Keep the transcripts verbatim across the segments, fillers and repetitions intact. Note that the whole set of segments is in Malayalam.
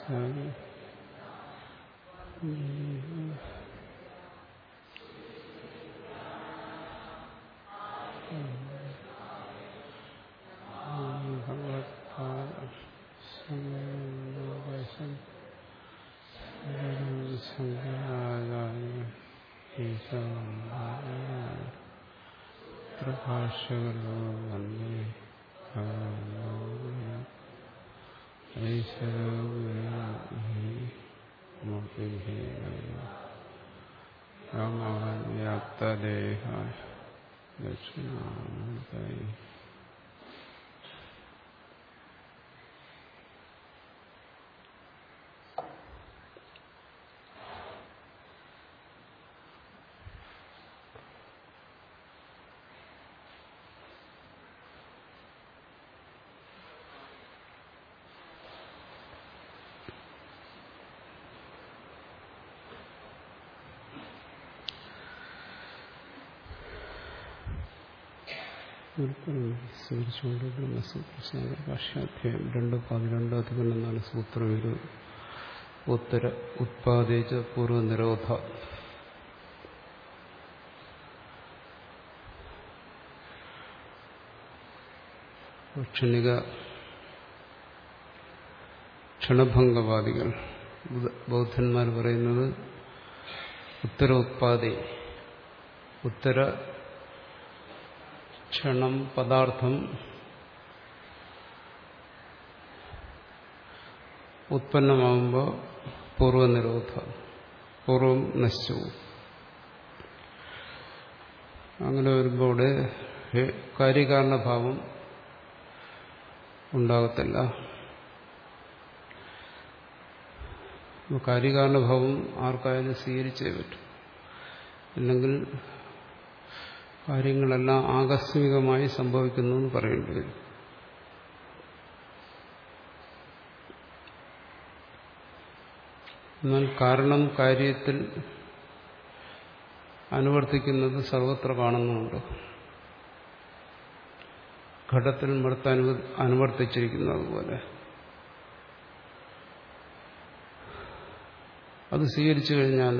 പ്രഭാഷകരോ വന്ദേ രാമവൻ വ്യാപ്തദേഹായ ദക്ഷിണാമൂർത്തയേ സ്വീകരിച്ചുകൊണ്ട് ബ്രഹ്മസൂത്ര ഭാഷ്യാധ്യായം രണ്ട് പതിരണ്ട് പതിനൊന്നാണ് സൂത്രം. ഒരു ഉത്തര ഉത്പാദിച്ച പൂർവ്വനിരോധ. ക്ഷണിക ക്ഷണഭംഗവാദികൾ ബൗദ്ധന്മാർ പറയുന്നത് ഉത്തര ഉത്പാദി, ഉത്തര ക്ഷണം പദാർത്ഥം ഉത്പന്നമാകുമ്പോൾ പൂർവ്വനിരോധ, പൂർവം നശിച്ചു. അങ്ങനെ വരുമ്പോൾ ഇവിടെ കാര്യകാരണഭാവം ഉണ്ടാകത്തില്ല. കാര്യകാരണഭാവം ആർക്കായാലും സ്വീകരിച്ചേ പറ്റും. അല്ലെങ്കിൽ കാര്യങ്ങളെല്ലാം ആകസ്മികമായി സംഭവിക്കുന്നു എന്ന് പറയേണ്ടി വരും. എന്നാൽ കാരണം കാര്യത്തിൽ അനുവർത്തിക്കുന്നത് സർവത്ര കാണുന്നുണ്ട്. ഘടത്തിൽ മൃത്ത് അനു അനുവർത്തിച്ചിരിക്കുന്നത് പോലെ അത് സ്വീകരിച്ചു കഴിഞ്ഞാൽ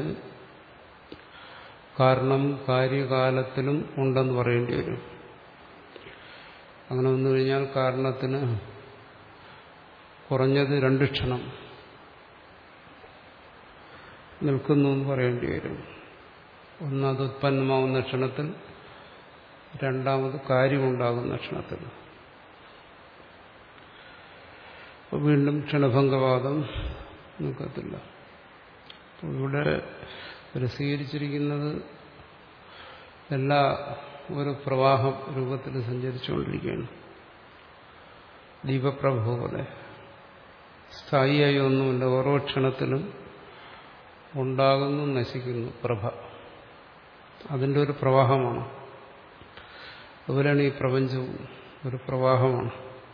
കാരണം കാര്യകാലത്തിലും ഉണ്ടെന്ന് പറയേണ്ടി വരും. അങ്ങനെ വന്നു കഴിഞ്ഞാൽ കാരണത്തിന് കുറഞ്ഞത് രണ്ട് ക്ഷണം നിൽക്കുന്നു എന്ന് പറയേണ്ടി വരും. ഒന്ന് അത് ഉത്പന്നമാവുന്ന ക്ഷണത്തിൽ, രണ്ടാമത് കാര്യമുണ്ടാകുന്ന ക്ഷണത്തിൽ. അപ്പോൾ വീണ്ടും ക്ഷണഭംഗവാദം നിൽക്കത്തില്ല. ഇവിടെ ഒരു സ്വീകരിച്ചിരിക്കുന്നത് എല്ലാ ഒരു പ്രവാഹ രൂപത്തിൽ സഞ്ചരിച്ചുകൊണ്ടിരിക്കുകയാണ്. ദീപപ്രഭ പോലെ സ്ഥായിയായി ഒന്നുമില്ല. ഓരോ ക്ഷണത്തിലും ഉണ്ടാകുന്നു, നശിക്കുന്നു പ്രഭ. അതിൻ്റെ ഒരു പ്രവാഹമാണ്. അതുപോലെയാണ് ഈ പ്രപഞ്ചവും ഒരു പ്രവാഹമാണ്.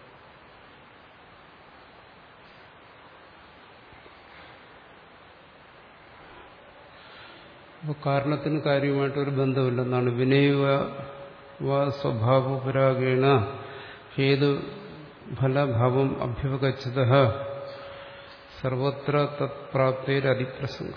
അപ്പോൾ കാരണത്തിന് കാര്യമായിട്ടൊരു ബന്ധമില്ലെന്നാണ്. വിനയവ സ്വഭാവപരാഗേണ ഹേതു ഫലഭാവം അഭ്യുപഗച്ഛത സർവത്ര തത്പ്രാപ്തിരതിപ്രസംഗ.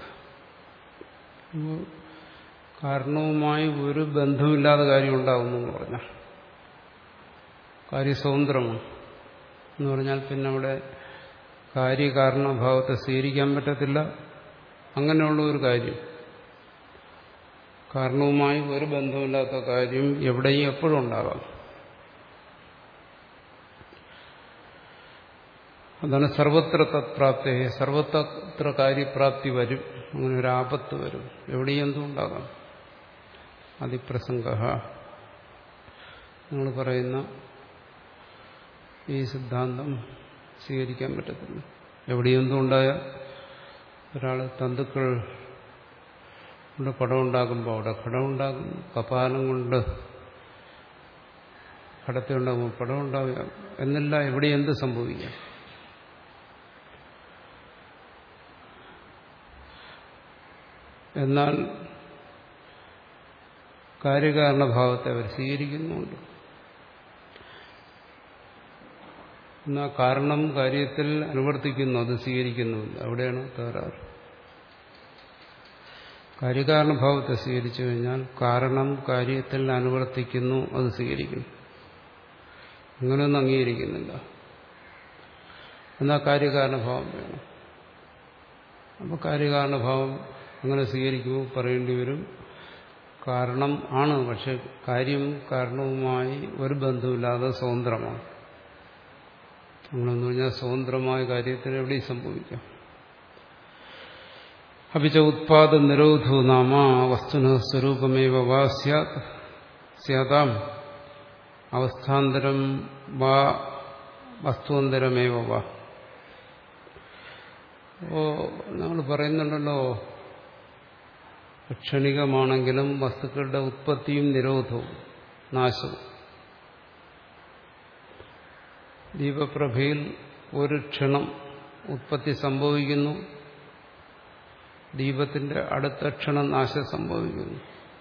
കാരണവുമായി ഒരു ബന്ധമില്ലാതെ കാര്യം ഉണ്ടാകുന്നു എന്ന് പറഞ്ഞാൽ കാര്യസ്വതന്ത്രമാണ് എന്ന് പറഞ്ഞാൽ പിന്നെ അവിടെ കാര്യകാരണഭാവത്തെ സ്വീകരിക്കാൻ പറ്റത്തില്ല. അങ്ങനെയുള്ള ഒരു കാര്യം, കാരണവുമായി ഒരു ബന്ധമില്ലാത്ത കാര്യം എവിടെയും എപ്പോഴും ഉണ്ടാകാം. അതാണ് സർവത്ര തത്പ്രാപ്തി. സർവത്ര കാര്യപ്രാപ്തി വരും. അങ്ങനെ ഒരു ആപത്ത് വരും. എവിടെയും എന്തും ഉണ്ടാകാം. അതിപ്രസംഗ നിങ്ങൾ പറയുന്ന ഈ സിദ്ധാന്തം സ്വീകരിക്കാൻ പറ്റത്തില്ല. എവിടെയും എന്തും ഉണ്ടായാൽ ഒരാൾ തന്തുക്കൾ കൊണ്ട് പടം ഉണ്ടാകുമ്പോൾ അവിടെ ഘടം ഉണ്ടാകും. കപാലം കൊണ്ട് ഘടത്തെ ഉണ്ടാകുമ്പോൾ പടം ഉണ്ടാവുക എന്നല്ല. എവിടെ എന്ത് സംഭവിക്കാം. എന്നാൽ കാര്യകാരണഭാവത്തെ അവർ സ്വീകരിക്കുന്നുണ്ട്. എന്നാൽ കാരണം കാര്യത്തിൽ അനുവർത്തിക്കുന്നു, അത് സ്വീകരിക്കുന്നുമില്ല. അവിടെയാണ് തകരാറ്. കാര്യകാരണഭാവത്തെ സ്വീകരിച്ചു കഴിഞ്ഞാൽ കാരണം കാര്യത്തിൽ അനുവർത്തിക്കുന്നു, അത് സ്വീകരിക്കുന്നു. അങ്ങനെയൊന്നും അംഗീകരിക്കുന്നില്ല. എന്നാൽ കാര്യകാരണഭാവം വേണം. അപ്പോൾ കാര്യകാരണഭാവം അങ്ങനെ സ്വീകരിക്കുമ്പോൾ പറയേണ്ടി വരും കാരണം ആണ്, പക്ഷെ കാര്യം കാരണവുമായി ഒരു ബന്ധമില്ലാതെ സ്വതന്ത്രമാണ്. അങ്ങനെയെന്ന് പറഞ്ഞാൽ സ്വതന്ത്രമായ കാര്യത്തിന് എവിടെയും സംഭവിക്കാം. അപിച്ച ഉത്പാദ നിരോധോ നാമ വസ്തുന സ്വരൂപമേവ വാ സ്യാത് സ്യാതാം അവസ്ഥാന്തരം വാ വസ്തുവന്തരമേവ വാ. ഓ നമ്മൾ പറയുന്നുണ്ടല്ലോ, ക്ഷണികമാണെങ്കിലും വസ്തുക്കളുടെ ഉത്പത്തിയും നിരോധവും നാശവും. ദീപപ്രഭയിൽ ഒരു ക്ഷണം ഉത്പത്തി സംഭവിക്കുന്നു, ദീപത്തിന്റെ അടുത്ത ക്ഷണം നാശം സംഭവിക്കുന്നു.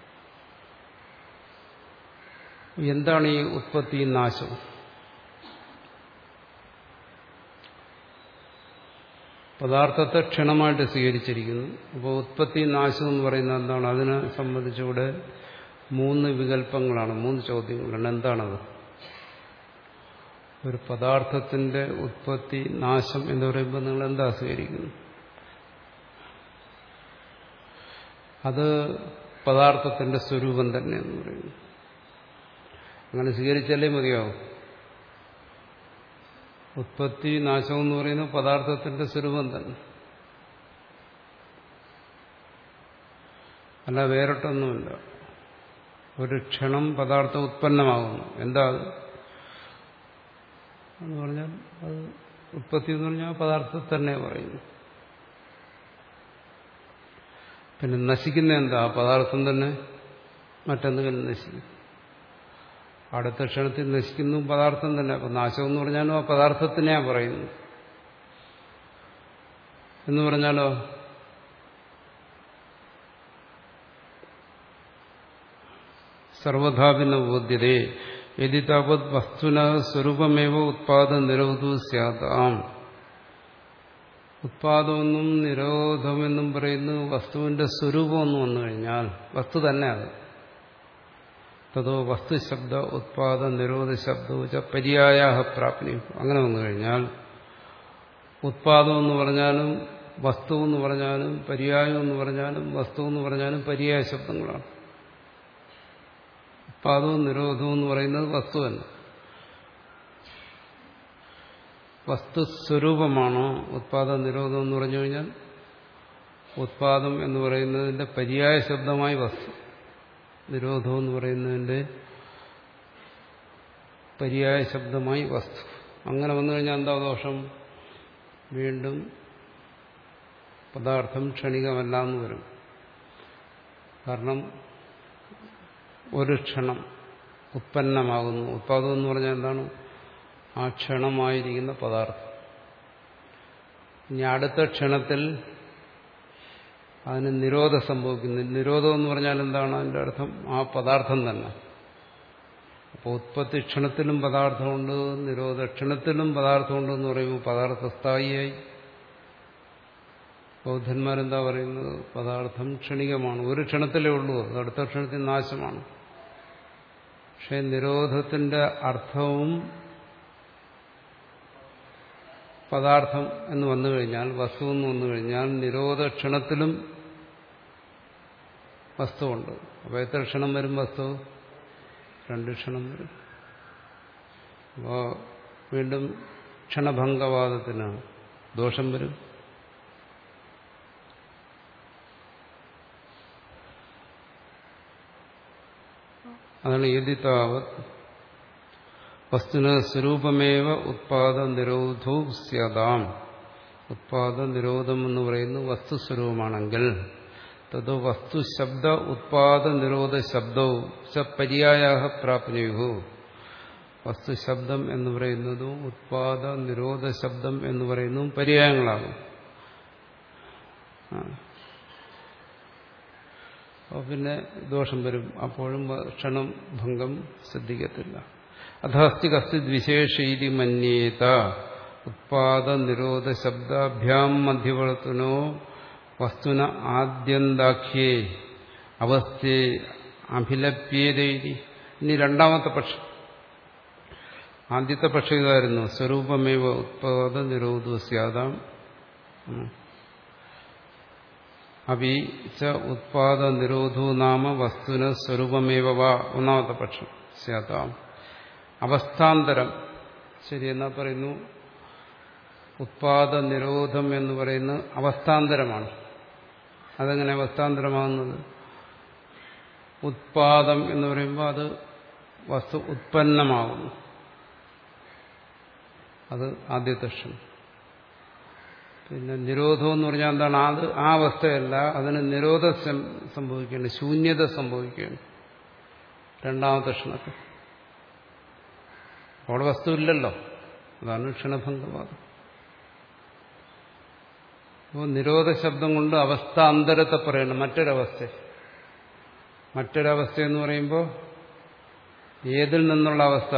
എന്താണ് ഈ ഉത്പത്തിയും നാശവും? പദാർത്ഥത്തെ ക്ഷണമായിട്ട് സ്വീകരിച്ചിരിക്കുന്നു. അപ്പോൾ ഉത്പത്തി നാശം എന്ന് പറയുന്നത് എന്താണ്? അതിനെ സംബന്ധിച്ചിവിടെ മൂന്ന് വികല്പങ്ങളാണ്, മൂന്ന് ചോദ്യങ്ങളാണ്. എന്താണത്? ഒരു പദാർത്ഥത്തിന്റെ ഉത്പത്തി നാശം എന്ന് പറയുമ്പോൾ നിങ്ങൾ എന്താ സ്വീകരിക്കുന്നത്? അത് പദാർത്ഥത്തിന്റെ സ്വരൂപം തന്നെ എന്ന് പറയുന്നു. അങ്ങനെ സ്വീകരിച്ചാലേ മതിയാവും. ഉത്പത്തി നാശം എന്ന് പറയുന്നത് പദാർത്ഥത്തിന്റെ സ്വരൂപം തന്നെ, അല്ല വേറിട്ടൊന്നുമില്ല. ഒരു ക്ഷണം പദാർത്ഥം ഉത്പന്നമാകുന്നു. എന്താ എന്ന് പറഞ്ഞാൽ അത് ഉത്പത്തി എന്ന് പറഞ്ഞാൽ പദാർത്ഥത്തെ തന്നെ പറയുന്നു. പിന്നെ നശിക്കുന്ന എന്താ? പദാർത്ഥം തന്നെ മറ്റെന്തെങ്കിലും നശിക്കും. അടുത്ത ക്ഷണത്തിൽ നശിക്കുന്നു പദാർത്ഥം തന്നെ. അപ്പം നാശം എന്ന് പറഞ്ഞാലും ആ പദാർത്ഥത്തിനെയാ പറയുന്നു. എന്ന് പറഞ്ഞാലോ സർവധാപിന ബോധ്യതേ യദി താവത് വസ്തുന സ്വരൂപമേവ ഉത്പാദ നിരോധോ സ്യാതാം. ഉത്പാദമെന്നും നിരോധമെന്നും പറയുന്നത് വസ്തുവിന്റെ സ്വരൂപമെന്ന് വന്നു കഴിഞ്ഞാൽ വസ്തു തന്നെ അത്. തതോ വസ്തുശബ്ദ ഉത്പാദ നിരോധ ശബ്ദ പര്യായ പ്രാപ്തി. അങ്ങനെ വന്നു കഴിഞ്ഞാൽ ഉത്പാദം എന്ന് പറഞ്ഞാലും വസ്തു എന്ന് പറഞ്ഞാലും പര്യായം എന്ന് പറഞ്ഞാലും വസ്തു എന്ന് പറഞ്ഞാലും പര്യായ ശബ്ദങ്ങളാണ്. ഉത്പാദവും നിരോധവും എന്ന് പറയുന്നത് വസ്തു തന്നെ. വസ്തുസ്വരൂപമാണോ ഉത്പാദ നിരോധം എന്ന് പറഞ്ഞു കഴിഞ്ഞാൽ ഉത്പാദം എന്ന് പറയുന്നതിന്റെ പര്യായ ശബ്ദമായി വസ്തു, നിരോധം എന്ന് പറയുന്നതിന്റെ പര്യായ ശബ്ദമായി വസ്തു. അങ്ങനെ വന്നു കഴിഞ്ഞാൽ എന്താ ദോഷം? വീണ്ടും പദാർത്ഥം ക്ഷണികമല്ല എന്ന് വരും. കാരണം ഒരു ക്ഷണം ഉത്പന്നമാകുന്നു. ഉത്പാദം എന്ന് പറഞ്ഞാൽ എന്താണ്? ആ ക്ഷണമായിരിക്കുന്ന പദാർത്ഥം. ഇനി അടുത്ത ക്ഷണത്തിൽ അതിന് നിരോധം സംഭവിക്കുന്നു. നിരോധം എന്ന് പറഞ്ഞാൽ എന്താണ്? അതിൻ്റെ അർത്ഥം ആ പദാർത്ഥം തന്നെ. അപ്പോൾ ഉത്പത്തി ക്ഷണത്തിലും പദാർത്ഥമുണ്ട്, നിരോധ ക്ഷണത്തിലും പദാർത്ഥമുണ്ട് എന്ന് പറയുമ്പോൾ പദാർത്ഥ സ്ഥായിയായി. ബൗദ്ധന്മാരെന്താ പറയുന്നത്? പദാർത്ഥം ക്ഷണികമാണ്, ഒരു ക്ഷണത്തിലേ ഉള്ളൂ, അത് അടുത്ത ക്ഷണത്തിൽ നാശമാണ്. പക്ഷെ നിരോധത്തിന്റെ അർത്ഥവും പദാർത്ഥം എന്ന് വന്നു കഴിഞ്ഞാൽ, വസ്തു എന്ന് വന്നു കഴിഞ്ഞാൽ നിരോധ ക്ഷണത്തിലും വസ്തുവുണ്ട്. അപ്പോൾ എത്ര ക്ഷണം വരും വസ്തു? രണ്ട് ക്ഷണം വരും. അപ്പോൾ വീണ്ടും ക്ഷണഭംഗവാദത്തിന് ദോഷം വരും. അതാണ് യദി താവത് വസ്തുന സ്വരൂപമേവ ഉത്പാദ നിരോധോ സ്യാതാം. ഉത്പാദ നിരോധം എന്ന് പറയുന്നത് വസ്തുസ്വരൂപമാണെങ്കിൽ തതോ വസ്തുശബ്ദ ഉത്പാദ നിരോധ ശബ്ദവും ച പര്യായ പ്രാപ്നുഹു. വസ്തുശബ്ദം എന്ന് പറയുന്നതും ഉത്പാദ നിരോധ ശബ്ദം എന്ന് പറയുന്നതും പര്യായങ്ങളാകും. അപ്പോൾ പിന്നെ ദോഷം വരും. അപ്പോഴും ക്ഷണം ഭംഗം സിദ്ധിക്കത്തില്ല. അധസ്തി കസ്തിദ് വിശേഷീതി മന്യേത ഉത്പാദ നിരോധ ശബ്ദാഭ്യാം മധ്യവർത്തുനോ വസ്തുന ആദ്യന്താഖ്യേ അവസ്ഥേ അഭിലപ്യേതൈതി. ഇനി രണ്ടാമത്തെ പക്ഷം. ആദ്യത്തെ പക്ഷം ഇതായിരുന്നു, സ്വരൂപമേവ ഉത്പാദ നിരോധോ സ്യാദാം അപി ച ഉത്പാദ നിരോധോ നാമ വസ്തുന സ്വരൂപമേവ വാ. ഒന്നാമത്തെ പക്ഷം സ്യാദാം. അവസ്ഥാന്തരം ശരിയെന്നാ പറയുന്നു. ഉത്പാദ നിരോധം എന്ന് പറയുന്നത് അവസ്ഥാന്തരമാണ്. അതെങ്ങനെ അവസ്ഥാന്തരമാകുന്നത്? ഉത്പാദം എന്ന് പറയുമ്പോൾ അത് വസ്തു ഉത്പന്നമാകുന്നു. അത് ആദ്യത്തെ ക്ഷണം. പിന്നെ നിരോധം എന്ന് പറഞ്ഞാൽ എന്താണ്? അത് ആ അവസ്ഥയല്ല, അതിന് നിരോധം സംഭവിക്കുകയാണ്, ശൂന്യത സംഭവിക്കുകയാണ് രണ്ടാമത്തെ ക്ഷണത്തിൽ. അവിടെ വസ്തു ഇല്ലല്ലോ, അതാണ് ക്ഷണഭംഗവാദം. അപ്പോൾ നിരോധ ശബ്ദം കൊണ്ട് അവസ്ഥാന്തരത്തെ പറയണം, മറ്റൊരവസ്ഥ. മറ്റൊരവസ്ഥ എന്ന് പറയുമ്പോൾ ഏതിൽ നിന്നുള്ള അവസ്ഥ?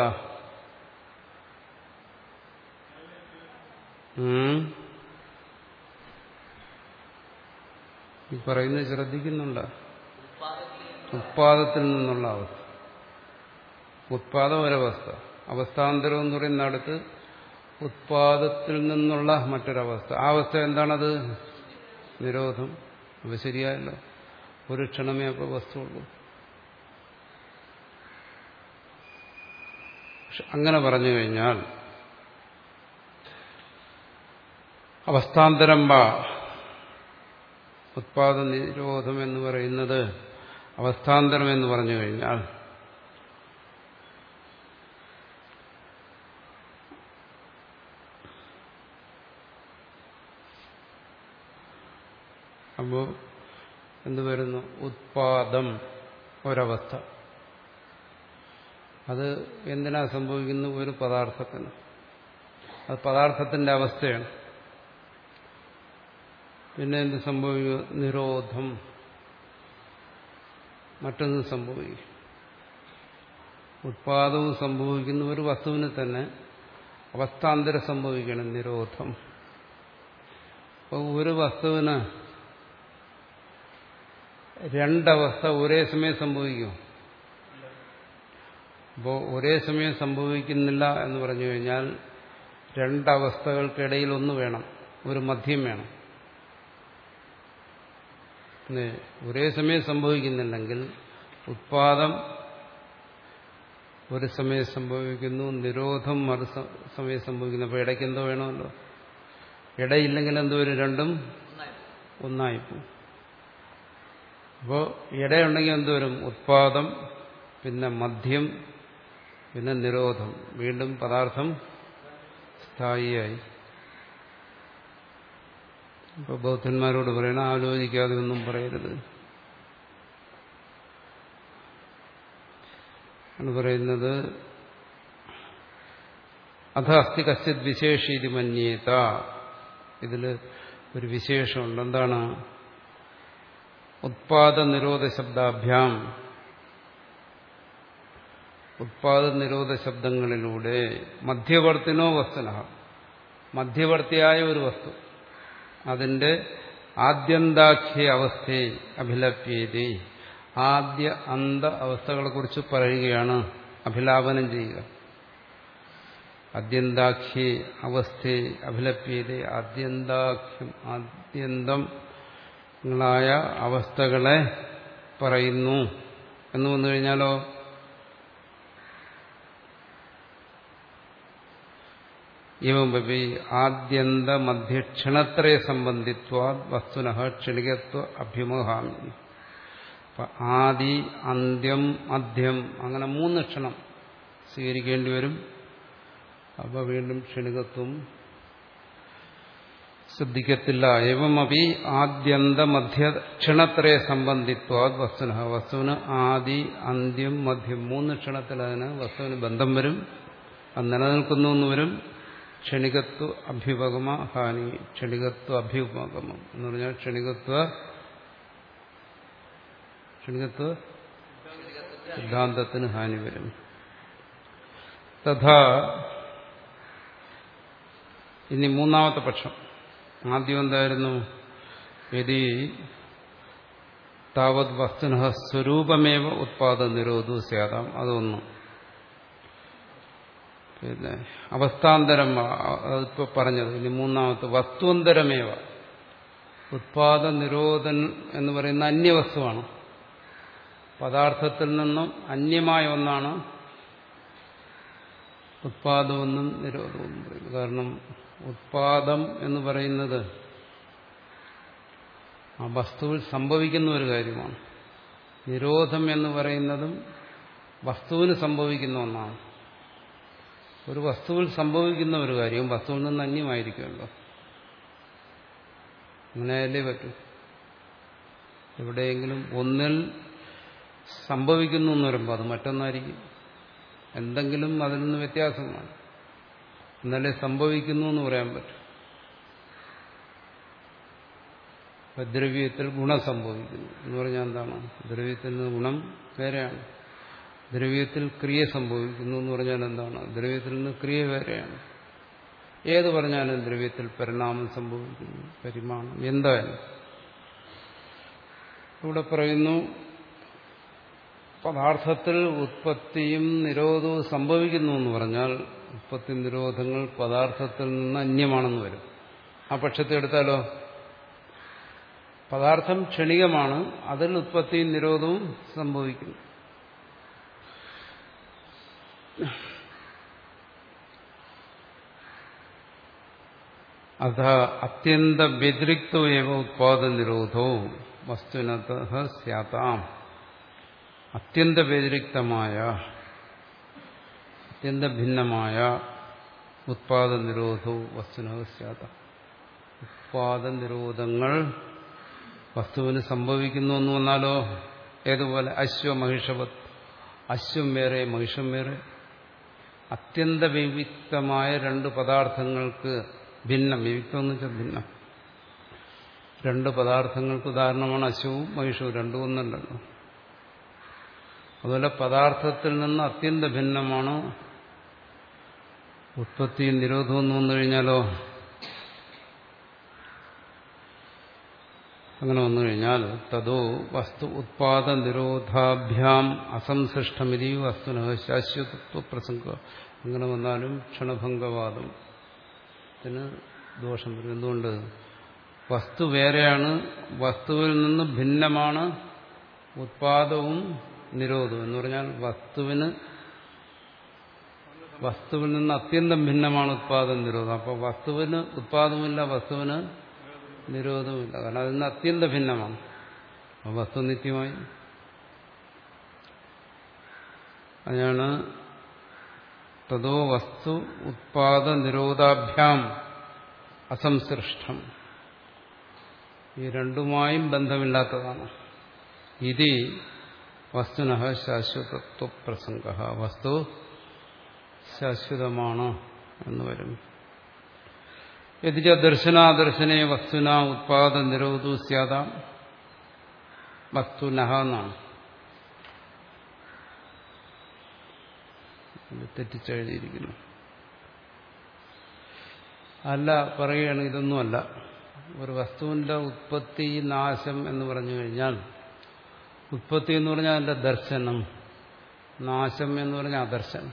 ഈ പറയുന്നത് ശ്രദ്ധിക്കുന്നുണ്ട്. ഉത്പാദത്തിൽ നിന്നുള്ള അവസ്ഥ. ഉത്പാദം ഒരവസ്ഥ. അവസ്ഥാന്തരം എന്ന് പറയുന്നിടത്ത് ഉത്പാദത്തിൽ നിന്നുള്ള മറ്റൊരവസ്ഥ. ആ അവസ്ഥ എന്താണത്? നിരോധം. അപ്പൊ ശരിയായല്ലോ, ഒരു ക്ഷണമേ അപ്പോൾ വസ്തുള്ളൂ. അങ്ങനെ പറഞ്ഞു കഴിഞ്ഞാൽ അവസ്ഥാന്തരം വാ, ഉത്പാദ നിരോധം എന്ന് പറയുന്നത് അവസ്ഥാന്തരം എന്ന് പറഞ്ഞു കഴിഞ്ഞാൽ അപ്പോ എന്ത് വരുന്നു? ഉത്പാദം ഒരവസ്ഥ. അത് എന്തിനാ സംഭവിക്കുന്നു? ഒരു പദാർത്ഥത്തിന്. അത് പദാർത്ഥത്തിന്റെ അവസ്ഥയാണ്. പിന്നെ എന്ത് സംഭവിക്കും? നിരോധം, മറ്റൊന്ന് സംഭവിക്കും. ഉത്പാദവും സംഭവിക്കുന്ന ഒരു വസ്തുവിന് തന്നെ അവസ്ഥാന്തരം സംഭവിക്കണം, നിരോധം. അപ്പോൾ ഒരു വസ്തുവിന് രണ്ടവസ്ഥ ഒരേ സമയം സംഭവിക്കും. അപ്പോൾ ഒരേ സമയം സംഭവിക്കുന്നില്ല എന്ന് പറഞ്ഞു കഴിഞ്ഞാൽ രണ്ടവസ്ഥകൾക്കിടയിൽ ഒന്ന് വേണം, ഒരു മധ്യം വേണം. ഒരേ സമയം സംഭവിക്കുന്നുണ്ടെങ്കിൽ ഉത്പാദം ഒരു സമയം സംഭവിക്കുന്നു, നിരോധം മറു സമയം സംഭവിക്കുന്നു. അപ്പോൾ ഇടയ്ക്ക് എന്തോ വേണമല്ലോ. ഇടയില്ലെങ്കിൽ എന്തോ വരും? രണ്ടും ഒന്നായിപ്പോ. അപ്പോൾ ഇടയുണ്ടെങ്കിൽ എന്തുവരും? ഉത്പാദം, പിന്നെ മധ്യം, പിന്നെ നിരോധം. വീണ്ടും പദാർത്ഥം സ്ഥായിയായി. ഇപ്പോൾ ബൗദ്ധന്മാരോട് പറയണം, ആലോചിക്കാതെ ഒന്നും പറയരുത് ആണ് പറയുന്നത്. അധ അസ്തി കശ്ചിത് വിശേഷീതി മന്യേത. ഇതിൽ ഒരു വിശേഷമുണ്ട്. എന്താണ്? ഉത്പാദ നിരോധ ശബ്ദാഭ്യാം, ഉത്പാദ നിരോധ ശബ്ദങ്ങളിലൂടെ മധ്യവർത്തിനോ വസ്തുന, മധ്യവർത്തിയായ ഒരു വസ്തു, അതിന്റെ ആദ്യന്താഖ്യ അവസ്ഥയെ അഭിലപ്യേതി, ആദ്യ അന്ത അവസ്ഥകളെക്കുറിച്ച് പറയുകയാണ്, അഭിലാപനം ചെയ്യുക. ആദ്യന്താഖ്യ അവസ്ഥയെ അഭിലപ്യേതി, ആദ്യന്താഖ്യം, ആദ്യന്തങ്ങളായ അവസ്ഥകളെ പറയുന്നു എന്ന് വന്നു കഴിഞ്ഞാലോ ഇവമപി ആദ്യന്ത മധ്യക്ഷണത്രയ സംബന്ധിത്വാ വസ്തുനഃ ക്ഷണികത്വ അഭ്യുമഹാമി. ആദി, അന്ത്യം, മധ്യം, അങ്ങനെ മൂന്ന് ക്ഷണം സ്വീകരിക്കേണ്ടി വരും. അപ്പോൾ വീണ്ടും ക്ഷണികത്വം ശ്രദ്ധിക്കത്തില്ല. എവമപി ആദ്യന്ത മധ്യക്ഷണത്രയ സംബന്ധിത്വാ വസ്തുനഃ, വസ്തുവിന് ആദി, അന്ത്യം, മധ്യം മൂന്ന് ക്ഷണത്തിൽ അതിന് വസ്തുവിന് ബന്ധം വരും, അത് നിലനിൽക്കുന്നു എന്ന് വരും. ക്ഷണികത്വ അഭ്യുപഗമ ഹാനി, ക്ഷണികത്വ അഭ്യുപഗമം എന്ന് പറഞ്ഞാൽ ക്ഷണികത്വ ക്ഷണികത്വ സിദ്ധാന്തത്തിന് ഹാനി വരും. തഥാ ഇനി മൂന്നാമത്തെ പക്ഷം. ആദ്യം എന്തായിരുന്നു? യദി താവത് വസ്തുനഃ സ്വരൂപമേവ ഉത്പാദ നിരോധോ സ്യാതാം. അതൊന്നും. പിന്നെ അവസ്ഥാന്തരം അതിപ്പോ പറഞ്ഞത്. ഇനി മൂന്നാമത്തെ വസ്തുവന്തരമേവ. ഉത്പാദ നിരോധൻ എന്ന് പറയുന്ന അന്യവസ്തുവാണ്. പദാർത്ഥത്തിൽ നിന്നും അന്യമായ ഒന്നാണ് ഉത്പാദമെന്നും നിരോധമെന്നും പറയുന്നത്. കാരണം ഉത്പാദം എന്ന് പറയുന്നത് ആ വസ്തുവിൽ സംഭവിക്കുന്ന ഒരു കാര്യമാണ്. നിരോധം എന്ന് പറയുന്നതും വസ്തുവിന് സംഭവിക്കുന്ന ഒന്നാണ്. ഒരു വസ്തുവിൽ സംഭവിക്കുന്ന ഒരു കാര്യം വസ്തുവിൽ നിന്ന് അന്യമായിരിക്കുമല്ലോ. അങ്ങനെയല്ലേ പറ്റൂ. എവിടെയെങ്കിലും ഒന്നിൽ സംഭവിക്കുന്നു എന്ന് പറയുമ്പോൾ അത് മറ്റൊന്നായിരിക്കും. എന്തെങ്കിലും അതിൽ നിന്ന് വ്യത്യാസമാണ്. എന്നാലേ സംഭവിക്കുന്നു എന്ന് പറയാൻ പറ്റും. ദ്രവ്യത്തിൽ ഗുണം സംഭവിക്കുന്നു എന്ന് പറഞ്ഞാൽ എന്താണ്? ദ്രവ്യത്തിൽ നിന്ന് ഗുണം വേറെയാണ്. ദ്രവ്യത്തിൽ ക്രിയ സംഭവിക്കുന്നു എന്ന് പറഞ്ഞാൽ എന്താണ്? ദ്രവ്യത്തിൽ നിന്ന് ക്രിയ വേറെയാണ്. ഏത് പറഞ്ഞാലും ദ്രവ്യത്തിൽ പരിണാമം സംഭവിക്കുന്നു, പരിമാണം എന്തായാലും. ഇവിടെ പറയുന്നു പദാർത്ഥത്തിൽ ഉത്പത്തിയും നിരോധവും സംഭവിക്കുന്നു എന്ന് പറഞ്ഞാൽ ഉത്പത്തി നിരോധങ്ങൾ പദാർത്ഥത്തിൽ നിന്ന് അന്യമാണെന്ന് വരും. ആ പക്ഷത്തെ എടുത്താലോ, പദാർത്ഥം ക്ഷണികമാണ്, അതിൽ ഉത്പത്തിയും നിരോധവും സംഭവിക്കുന്നു. അത അത്യന്ത വ്യതിരിക്തോ ഏവ ഉത്പാദ നിരോധോ വസ്തുനതഃ സ്യാതാം. അത്യന്ത വ്യതിരിക്തമായ അത്യന്ത ഭിന്നമായ ഉത്പാദ നിരോധോ വസ്തുനഃ സ്യാതാം. ഉത്പാദ നിരോധങ്ങൾ വസ്തുവിന് സംഭവിക്കുന്നു എന്ന് വന്നാലോ, ഏതുപോലെ അശ്വമഹിഷവത്. അശ്വം വേറെ മഹിഷം വേറെ. അത്യന്ത വിവിക്തമായ രണ്ട് പദാർത്ഥങ്ങൾക്ക് ഭിന്നം. വിവിക്തം എന്ന് വെച്ചാൽ ഭിന്നം. രണ്ട് പദാർത്ഥങ്ങൾക്ക് ഉദാഹരണമാണ് അശ്വവും മഹിഷവും. രണ്ടും ഒന്നല്ലല്ലോ. അതുപോലെ പദാർത്ഥത്തിൽ നിന്ന് അത്യന്ത ഭിന്നമാണ് ഉത്പത്തിയും നിരോധവും എന്ന് വന്നു കഴിഞ്ഞാലോ, അങ്ങനെ വന്നു കഴിഞ്ഞാൽ തതോ വസ്തു ഉത്പാദ നിരോധാഭ്യാം അസംസൃഷ്ടമിതി വസ്തുന ശാശ്വതത്വ പ്രസംഗ. അങ്ങനെ വന്നാലും ക്ഷണഭംഗവാദത്തിന് ദോഷം വരും. എന്തുകൊണ്ട്? വസ്തു വേറെയാണ്, വസ്തുവിൽ നിന്ന് ഭിന്നമാണ് ഉത്പാദവും നിരോധവും. എന്ന് പറഞ്ഞാൽ വസ്തുവിന് വസ്തുവിൽ നിന്ന് അത്യന്തം ഭിന്നമാണ് ഉത്പാദം നിരോധം. അപ്പോൾ വസ്തുവിന് ഉത്പാദവുമില്ല, വസ്തുവിന് നിരോധവുമില്ല. കാരണം അതിൽ നിന്ന് അത്യന്തം ഭിന്നമാണ്. അപ്പോൾ വസ്തു നിത്യമായി. അതിനാണ് തതോ വസ്തു ഉത്പാദ നിരോധാഭ്യാം അസംസൃഷ്ടം. ഈ രണ്ടുമായും ബന്ധമില്ലാത്തതാണ്. ഇതി വസ്തുനഃ ശാശ്വതത്വ പ്രസംഗ. വസ്തു ശാശ്വതമാണ് എന്ന് വരും. യതിച്ച ദർശനാദർശനെ വസ്തുന ഉത്പാദ നിരോധോ സ്യാതാം. വസ്തുനഃ എന്നാണ് തെറ്റിച്ചെഴുതിയിരിക്കുന്നു. അല്ല, പറയുകയാണ് ഇതൊന്നുമല്ല. ഒരു വസ്തുവിന്റെ ഉത്പത്തി നാശം എന്ന് പറഞ്ഞു കഴിഞ്ഞാൽ, ഉത്പത്തി എന്ന് പറഞ്ഞാൽ അതിന്റെ ദർശനം, നാശം എന്ന് പറഞ്ഞാൽ അദർശനം.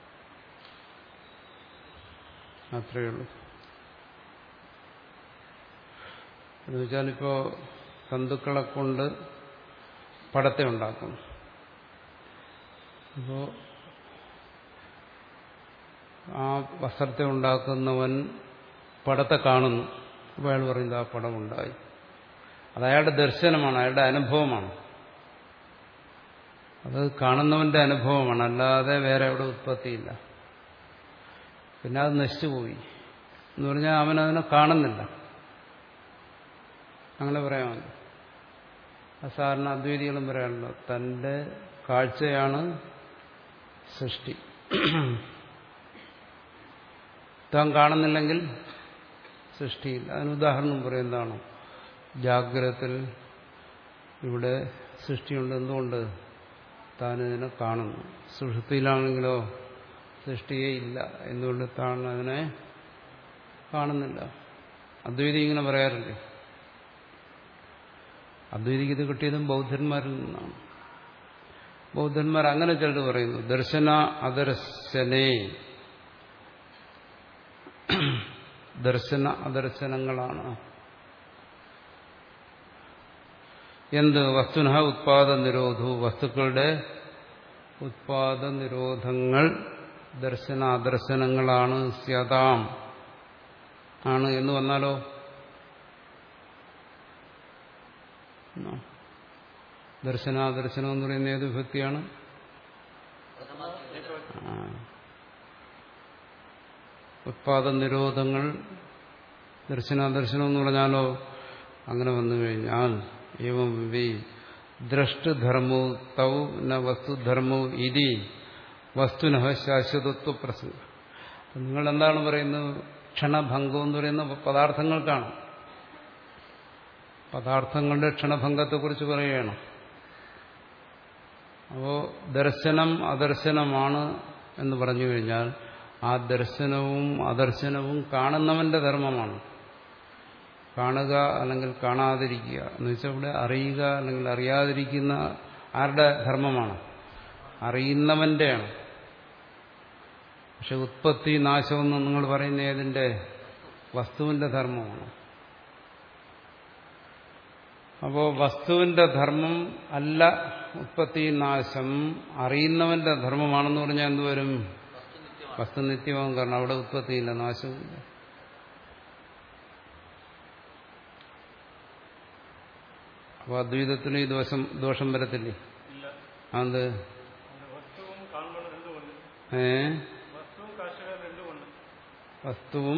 അത്രയേ ഉള്ളൂ. എന്ന് വെച്ചാൽ ഇപ്പോൾ തന്തുക്കളെ കൊണ്ട് പടത്തെ ഉണ്ടാക്കുന്നു. അപ്പോൾ ആ വസ്ത്രത്തെ ഉണ്ടാക്കുന്നവൻ പടത്തെ കാണുന്നു. അപ്പോൾ അയാൾ പറയുന്നത് ആ പടം ഉണ്ടായി. അത് അയാളുടെ ദർശനമാണ്, അയാളുടെ അനുഭവമാണ്. അത് കാണുന്നവന്റെ അനുഭവമാണ്, അല്ലാതെ വേറെ എവിടെ ഉത്പത്തിയില്ല. പിന്നെ അത് നശിച്ചുപോയി എന്ന് പറഞ്ഞാൽ അവനതിനെ കാണുന്നില്ല. അങ്ങനെ പറയാമല്ലോ. സാധാരണ അദ്വൈതികളും പറയാറുണ്ട്, തന്റെ കാഴ്ചയാണ് സൃഷ്ടി. താൻ കാണുന്നില്ലെങ്കിൽ സൃഷ്ടിയില്ല. അതിന് ഉദാഹരണം പറയും. എന്താണ്? ജാഗ്രതത്തിൽ ഇവിടെ സൃഷ്ടിയുണ്ട്. എന്തുകൊണ്ട്? താനിതിനെ കാണുന്നു. സുഷുപ്തിയിലാണെങ്കിലോ സൃഷ്ടിയേ ഇല്ല. എന്തുകൊണ്ട് താൻ അതിനെ കാണുന്നില്ല. അദ്വൈതി ഇങ്ങനെ പറയാറില്ലേ? അദ്വൈതിക്ക് ഇത് കിട്ടിയതും ബൗദ്ധന്മാരിൽ നിന്നാണ്. ബൗദ്ധന്മാർ അങ്ങനെ ചിലർ പറയുന്നു, ദർശന അദർശനേ, ദർശന അദർശനങ്ങളാണ് എന്ത്? വസ്തുനഃ ഉത്പാദ നിരോധു, വസ്തുക്കളുടെ ഉത്പാദ നിരോധങ്ങൾ ദർശന അദർശനങ്ങളാണ്. സ്യതാം ആണ് എന്ന് വന്നാലോ? ദർശനാദർശനം എന്ന് പറയുന്ന ഏത് വിഭക്തിയാണ്? ഉത്പാദ നിരോധങ്ങൾ ദർശനാദർശനം എന്ന് പറഞ്ഞാലോ? അങ്ങനെ വന്നു കഴിഞ്ഞാൽ ഏവം വി ദ്രഷ്ടുധർമ്മോ തൗ ന വസ്തുധർമ്മോ ഇതി വസ്തുനഃ ശാശ്വതത്വ പ്രസംഗം. നിങ്ങൾ എന്താണ് പറയുന്നത്? ക്ഷണഭംഗം എന്ന് പറയുന്ന പദാർത്ഥങ്ങൾക്കാണ്. പദാർത്ഥങ്ങളുടെ ക്ഷണഭംഗത്തെക്കുറിച്ച് പറയുകയാണ്. അപ്പോ ദർശനം അദർശനമാണ് എന്ന് പറഞ്ഞു കഴിഞ്ഞാൽ ആ ദർശനവും അദർശനവും കാണുന്നവന്റെ ധർമ്മമാണ്. കാണുക അല്ലെങ്കിൽ കാണാതിരിക്കുക എന്ന് വെച്ചാൽ ഇവിടെ അറിയുക അല്ലെങ്കിൽ അറിയാതിരിക്കുന്ന ആരുടെ ധർമ്മമാണ്? അറിയുന്നവന്റെയാണ്. പക്ഷെ ഉത്പത്തി നാശമെന്ന് നിങ്ങൾ പറയുന്ന ഏതിന്റെ? വസ്തുവിന്റെ ധർമ്മമാണ്. അപ്പോ വസ്തുവിന്റെ ധർമ്മം അല്ല ഉത്പത്തി നാശം, അറിയുന്നവന്റെ ധർമ്മമാണെന്ന് പറഞ്ഞാൽ എന്തുവരും? വസ്തു നിത്യമാകും. കാരണം അവിടെ ഉത്പത്തിയില്ല, നാശവുമില്ല. അപ്പൊ അദ്വൈതത്തിന് ഈ ദോഷം ദോഷം വരത്തില്ലേ? അത് ഏ വസ്തുവും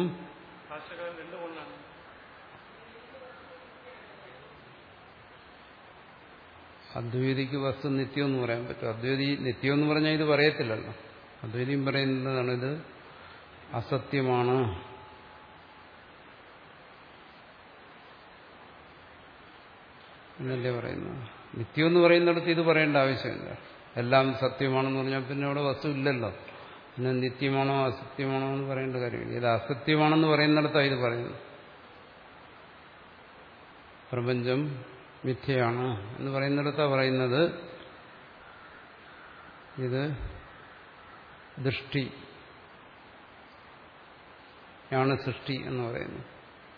അദ്വൈതിക്ക് വസ്തു നിത്യം എന്ന് പറയാൻ പറ്റും. അദ്വൈതി നിത്യം എന്ന് പറഞ്ഞാൽ ഇത് പറയത്തില്ലല്ലോ. അദ്വൈതിയും പറയുന്നതാണ് ഇത് അസത്യമാണ്. എന്നല്ലേ പറയുന്നത്? നിത്യം എന്ന് പറയുന്നിടത്ത് ഇത് പറയേണ്ട ആവശ്യമില്ല. എല്ലാം സത്യമാണെന്ന് പറഞ്ഞാൽ പിന്നെ അവിടെ വസ്തു ഇല്ലല്ലോ. പിന്നെ നിത്യമാണോ അസത്യമാണോ എന്ന് പറയേണ്ട കാര്യമില്ല. ഇത് അസത്യമാണെന്ന് പറയുന്നിടത്താണ് ഇത് പറയുന്നത്. പ്രപഞ്ചം മിഥ്യയാണ് എന്ന് പറയുന്നിടത്താണ് പറയുന്നത് ഇത് ദൃഷ്ടി ആണ് സൃഷ്ടി എന്ന് പറയുന്നത്.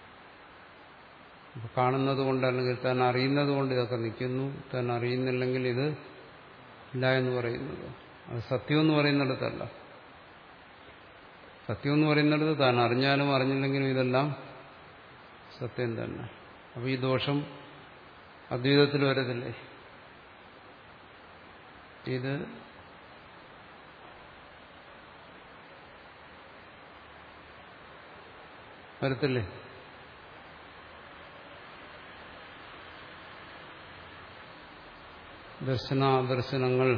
അപ്പൊ കാണുന്നത് കൊണ്ട് അല്ലെങ്കിൽ താൻ അറിയുന്നത് കൊണ്ട് ഇതൊക്കെ നിൽക്കുന്നു, താൻ അറിയുന്നില്ലെങ്കിൽ ഇത് ഇല്ല എന്ന് പറയുന്നത്. അത് സത്യം എന്ന് പറയുന്നിടത്തല്ല. സത്യം എന്ന് പറയുന്നിടത്ത് താൻ അറിഞ്ഞാലും അറിഞ്ഞില്ലെങ്കിലും ഇതെല്ലാം സത്യം തന്നെ. അപ്പൊ ഈ ദോഷം അദ്വൈതത്തിൽ വരത്തില്ലേ? ഇത് വരത്തില്ലേ? ദർശനാദർശനങ്ങൾ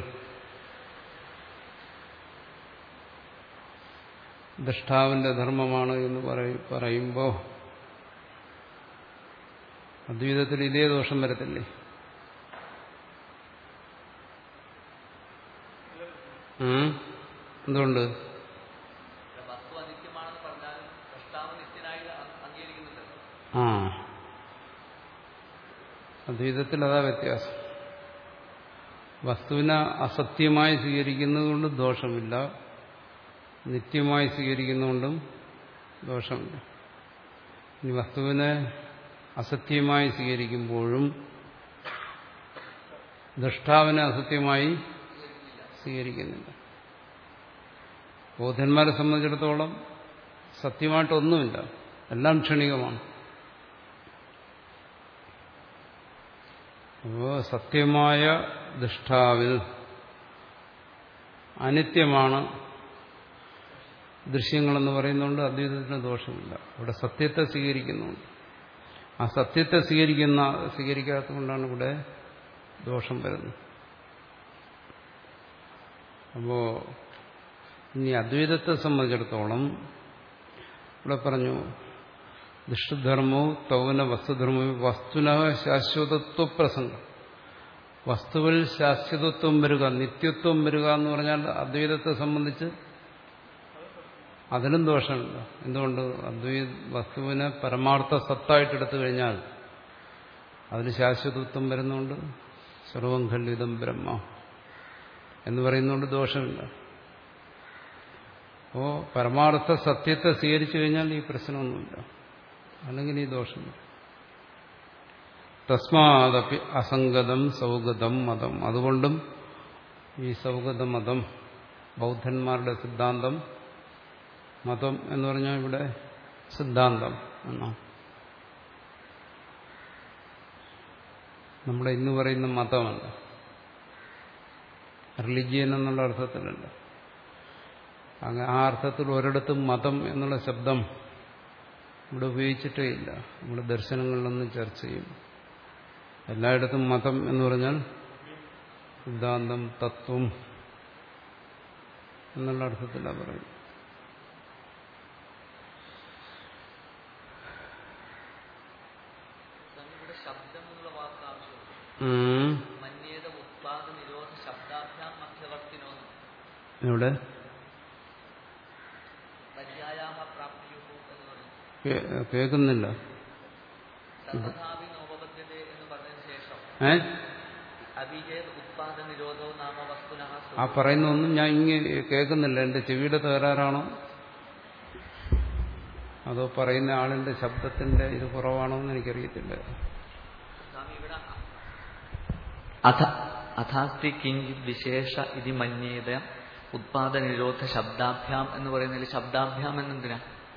ദൃഷ്ടാവിന്റെ ധർമ്മമാണ് എന്ന് പറയുമ്പോൾ അദ്വൈതത്തിൽ ഇതേ ദോഷം വരത്തില്ലേ? എന്തുകൊണ്ട്? ആ അദ്വൈതത്തിൽ അതാ വ്യത്യാസം. വസ്തുവിനെ അസത്യമായി സ്വീകരിക്കുന്നതുകൊണ്ട് ദോഷമില്ല, നിത്യമായി സ്വീകരിക്കുന്നതുകൊണ്ടും ദോഷമില്ല. ഇനി വസ്തുവിനെ അസത്യമായി സ്വീകരിക്കുമ്പോഴും ദൃഷ്ടാവിനെ അസത്യമായി സ്വീകരിക്കുന്നില്ല. ബൗദ്ധന്മാരെ സംബന്ധിച്ചിടത്തോളം സത്യമായിട്ടൊന്നുമില്ല, എല്ലാം ക്ഷണികമാണ്. അപ്പോൾ സത്യമായ ദൃഷ്ടാവിൽ അനിത്യമാണ് ദൃശ്യങ്ങളെന്ന് പറയുന്നതുകൊണ്ട് അദ്വൈതത്തിന് ദോഷമില്ല. അവിടെ സത്യത്തെ സ്വീകരിക്കുന്നുണ്ട്. ആ സത്യത്തെ സ്വീകരിക്കുന്ന സ്വീകരിക്കാത്തതുകൊണ്ടാണ് ഇവിടെ ദോഷം വരുന്നത്. അപ്പോ ഇനി അദ്വൈതത്തെ സംബന്ധിച്ചിടത്തോളം ഇവിടെ പറഞ്ഞു ദൃഷ്ടധർമ്മോ തൗന വസ്തുധർമ്മോ വസ്തുന ശാശ്വതത്വ പ്രസംഗം. വസ്തുവിൽ ശാശ്വതത്വം വരിക, നിത്യത്വം വരിക എന്ന് പറഞ്ഞാൽ അദ്വൈതത്തെ സംബന്ധിച്ച് അതിനും ദോഷമില്ല. എന്തുകൊണ്ട്? അദ്വൈത വസ്തുവിനെ പരമാർത്ഥ സത്തായിട്ടെടുത്തു കഴിഞ്ഞാൽ അതിന് ശാശ്വതത്വം വരുന്നുണ്ട്. സർവം ഖണ്ഡിതം ബ്രഹ്മ എന്ന് പറയുന്നതുകൊണ്ട് ദോഷമില്ല. അപ്പോ പരമാർത്ഥ സത്യത്തെ സ്വീകരിച്ചു കഴിഞ്ഞാൽ ഈ പ്രശ്നമൊന്നുമില്ല, അല്ലെങ്കിൽ ഈ ദോഷമില്ല. തസ്മാദപി അസംഗതം സൗഗതം മതം. അതുകൊണ്ടും ഈ സൗഗത മതം, ബൗദ്ധന്മാരുടെ സിദ്ധാന്തം, മതം എന്ന് പറഞ്ഞാൽ ഇവിടെ സിദ്ധാന്തം എന്നാണ്. നമ്മുടെ ഇന്ന് പറയുന്ന മതമല്ല, റിലിജിയൻ എന്നുള്ള അർത്ഥത്തിലല്ല. അങ്ങനെ ആ അർത്ഥത്തിൽ ഒരിടത്തും മതം എന്നുള്ള ശബ്ദം ഇവിടെ ഉപയോഗിച്ചിട്ടേ ഇല്ല. നമ്മുടെ ദർശനങ്ങളിലൊന്നും ചർച്ച ചെയ്യും. എല്ലായിടത്തും മതം എന്ന് പറഞ്ഞാൽ സിദ്ധാന്തം, തത്വം എന്നുള്ള അർത്ഥത്തിലാണ് പറയുന്നത്. ഇവിടെ കേൾക്കുന്നില്ല. ഏ ആ പറയുന്ന ഒന്നും ഞാൻ ഇങ്ങനെ കേൾക്കുന്നില്ല. എന്റെ ചെവിയുടെ തകരാറാണോ അതോ പറയുന്ന ആളിന്റെ ശബ്ദത്തിന്റെ ഇത് കുറവാണോ എന്ന് എനിക്കറിയത്തില്ല. അഥാസ്തി കിഞ്ചിത് വിശേഷ ഇതി മന്യേത ഉത്പാദ നിരോധ ശബ്ദാഭ്യാം എന്ന് പറയുന്നതിൽ ശബ്ദാഭ്യാം എന്നെന്തിനാ?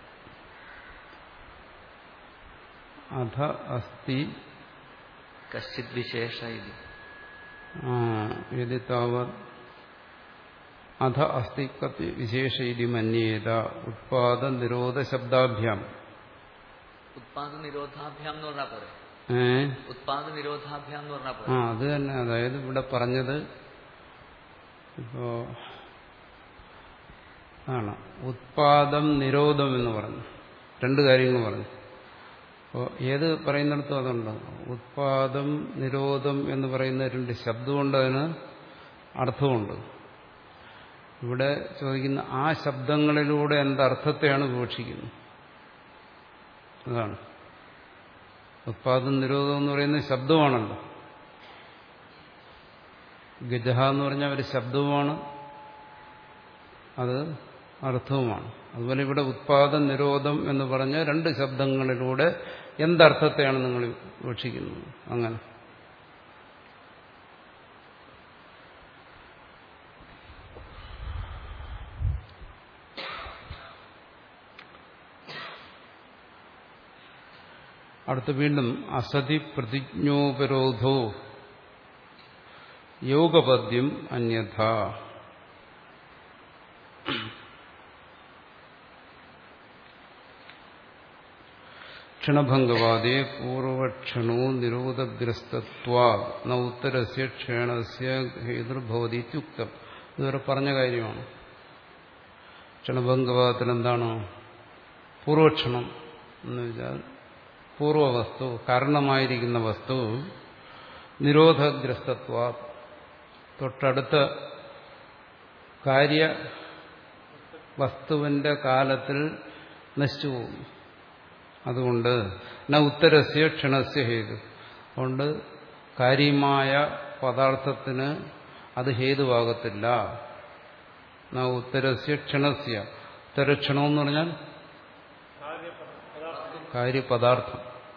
അധ അസ്തി കശ്ചിത് വിശേഷ ഇതി യദി താവത് അധ അസ്തി വിശേഷ ഇതി മന്യേത ഉത്പാദ നിരോധ ശബ്ദാഭ്യാം. ഉത്പാദ നിരോധാഭ്യാം എന്ന് പറഞ്ഞാൽ പോരെ? ഉത്പാദ നിരോധാഭ്യാം എന്ന് പറഞ്ഞാൽ പോരെ? ആ അത് തന്നെ. അതായത് ഇവിടെ പറഞ്ഞത് ഇപ്പോ ആണ് ഉത്പാദം നിരോധം എന്ന് പറഞ്ഞു. രണ്ട് കാര്യങ്ങൾ പറഞ്ഞു. അപ്പോൾ ഏത് പറയുന്നിടത്തും അതുണ്ട്. ഉത്പാദം നിരോധം എന്ന് പറയുന്ന രണ്ട് ശബ്ദമുണ്ട്, അതിന് അർത്ഥമുണ്ട്. ഇവിടെ ചോദിക്കുന്ന ആ ശബ്ദങ്ങളിലൂടെ എന്തർത്ഥത്തെയാണ് വിവക്ഷിക്കുന്നത്, അതാണ്. ഉത്പാദം നിരോധം എന്ന് പറയുന്ന ശബ്ദമാണല്ലോ. ഗജഹ എന്ന് പറഞ്ഞാൽ ഒരു ശബ്ദവുമാണ്, അത് അർത്ഥവുമാണ്. അതുപോലെ ഇവിടെ ഉത്പാദ നിരോധം എന്ന് പറഞ്ഞ രണ്ട് ശബ്ദങ്ങളിലൂടെ എന്തർത്ഥത്തെയാണ് നിങ്ങൾ വീക്ഷിക്കുന്നത്. അങ്ങനെ അടുത്ത് വീണ്ടും അസതി പ്രതിജ്ഞോപരോധോ യോഗപദ്യം അന്യഥ. ക്ഷണഭംഗവാദേ പൂർവക്ഷണോ നിരോധഗ്രസ്തത്വാ ന ഉത്തരസ്യ ക്ഷേണസ്യ ഹേതുർഭവതി ഇത്യുക്തം. ഇതുവരെ പറഞ്ഞ കാര്യമാണ്. ക്ഷണഭംഗവാദത്തിൽ എന്താണ്? പൂർവക്ഷണം എന്ന് വെച്ചാൽ പൂർവവസ്തു, കാരണമായിരിക്കുന്ന വസ്തു നിരോധഗ്രസ്തത്വാ, തൊട്ടടുത്ത കാര്യ വസ്തുവിന്റെ കാലത്തിൽ നശിച്ചു പോകുന്നു. അതുകൊണ്ട് ന ഉത്തരസ്യ ക്ഷണസ്യ ഹേതു, അതുകൊണ്ട് കാര്യമായ പദാർത്ഥത്തിന് അത് ഹേതുവാകത്തില്ല. ന ഉത്തരസ്യ ക്ഷണസ്യ, ഉത്തരക്ഷണമെന്ന് പറഞ്ഞാൽ കാര്യപദാർത്ഥം,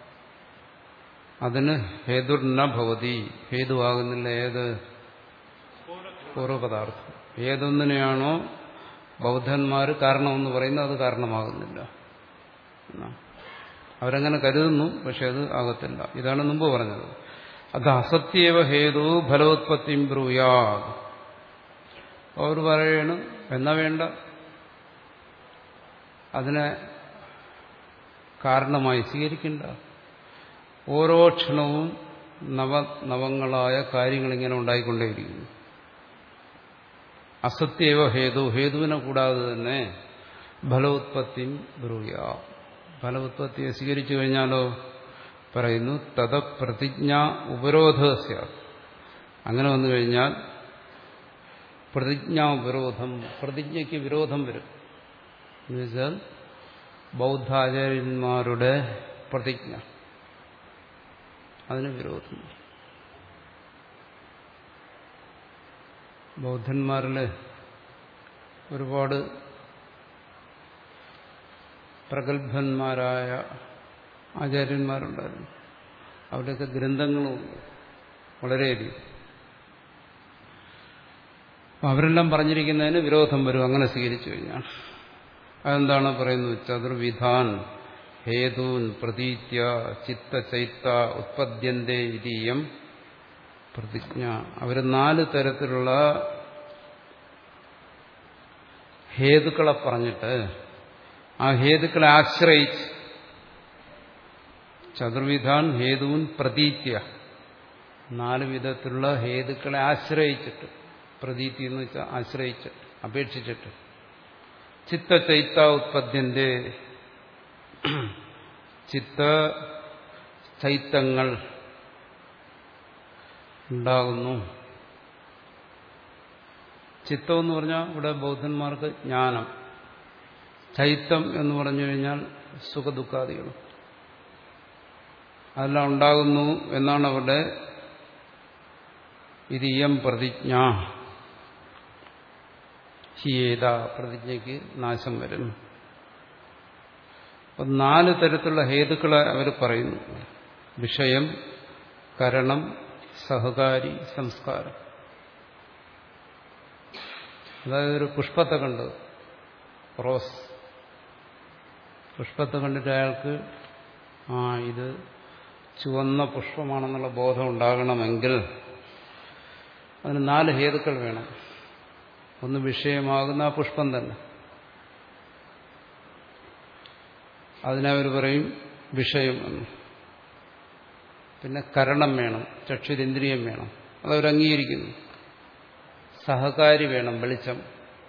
അതിന് ഹേതുർന ഭവതി, ഹേതുവാകുന്നില്ല. ഏത്? പൂർവപദാർത്ഥം. ഏതൊന്നിനെയാണോ ബൗദ്ധന്മാർ കാരണമെന്ന് പറയുന്നത് അത് കാരണമാകുന്നില്ല. അവരങ്ങനെ കരുതുന്നു, പക്ഷെ അത് ആകത്തില്ല. ഇതാണ് മുമ്പ് പറഞ്ഞത്. അത് അസത്യേവ ഹേതു ഫലോത്പത്തിം ബ്രൂയാത്. അവർ പറയണം എന്നാ വേണ്ട, അതിനെ കാരണമായി സ്വീകരിക്കണ്ട. ഓരോ ക്ഷണവും നവ നവങ്ങളായ കാര്യങ്ങളിങ്ങനെ ഉണ്ടായിക്കൊണ്ടേയിരിക്കുന്നു. അസത്യേവ ഹേതു, ഹേതുവിനെ കൂടാതെ തന്നെ ഫലോത്പത്തിം ബ്രൂയാ, ഫലോത്പത്തിയെ സ്വീകരിച്ചു കഴിഞ്ഞാലോ പറയുന്നു തത പ്രതിജ്ഞ ഉപരോധസ്യ. അങ്ങനെ വന്നു കഴിഞ്ഞാൽ പ്രതിജ്ഞാ ഉപരോധം, പ്രതിജ്ഞയ്ക്ക് വിരോധം വരും. എന്നുവെച്ചാൽ ബൗദ്ധാചാര്യന്മാരുടെ പ്രതിജ്ഞ, അതിന് വിരോധം. ബൗദ്ധന്മാരിൽ ഒരുപാട് പ്രഗത്ഭന്മാരായ ആചാര്യന്മാരുണ്ടായിരുന്നു. അവരുടെയൊക്കെ ഗ്രന്ഥങ്ങളുമുണ്ട് വളരെയധികം. അവരെല്ലാം പറഞ്ഞിരിക്കുന്നതിന് വിരോധം വരും അങ്ങനെ സ്വീകരിച്ചു കഴിഞ്ഞാൽ. അതെന്താണ് പറയുന്നത്? ചതുർവിധാൻ ഹേതൂൻ പ്രതീത്യ ചിത്തചൈത്ത ഉത്പദ്യന്തേ ഇതീയം പ്രതിജ്ഞ. അവർ നാല് തരത്തിലുള്ള ഹേതുക്കളെ പറഞ്ഞിട്ട് ആ ഹേതുക്കളെ ആശ്രയിച്ച്, ചതുർവിധാൻ ഹേതുവിൻ പ്രതീത്യ, നാല് വിധത്തിലുള്ള ഹേതുക്കളെ ആശ്രയിച്ചിട്ട്, പ്രതീതി എന്ന് വെച്ചാൽ ആശ്രയിച്ചിട്ട്, അപേക്ഷിച്ചിട്ട്, ചിത്തചൈത്ത ഉത്പദ്യന്റെ, ചിത്ത ചൈത്തങ്ങൾ ഉണ്ടാകുന്നു. ചിത്തം എന്ന് പറഞ്ഞാൽ ഇവിടെ ബൗദ്ധന്മാർക്ക് ജ്ഞാനം, ചൈത്തം എന്ന് പറഞ്ഞു കഴിഞ്ഞാൽ സുഖദുഃഖാദികൾ, അതെല്ലാം ഉണ്ടാകുന്നു എന്നാണ് അവരുടെ ഇതീയം പ്രതിജ്ഞ. ഹിയേത, പ്രതിജ്ഞയ്ക്ക് നാശം വരും. അപ്പം നാല് തരത്തിലുള്ള ഹേതുക്കളെ അവർ പറയുന്നു: വിഷയം, കരണം, സഹകാരി, സംസ്കാരം. അതായത് ഒരു പുഷ്പത്തെ കണ്ട്, റോസ് പുഷ്പത്തെ കണ്ടിട്ട് അയാൾക്ക് ആ ഇത് ചുവന്ന പുഷ്പമാണെന്നുള്ള ബോധം ഉണ്ടാകണമെങ്കിൽ അതിന് നാല് ഹേതുക്കൾ വേണം. ഒന്ന് വിഷയമാകുന്ന ആ പുഷ്പം തന്നെ, അതിനവർ പറയും വിഷയം എന്ന്. പിന്നെ കരണം വേണം, ചക്ഷുരിന്ദ്രിയം വേണം, അതവർ അംഗീകരിക്കുന്നു. സഹകാരി വേണം, വെളിച്ചം.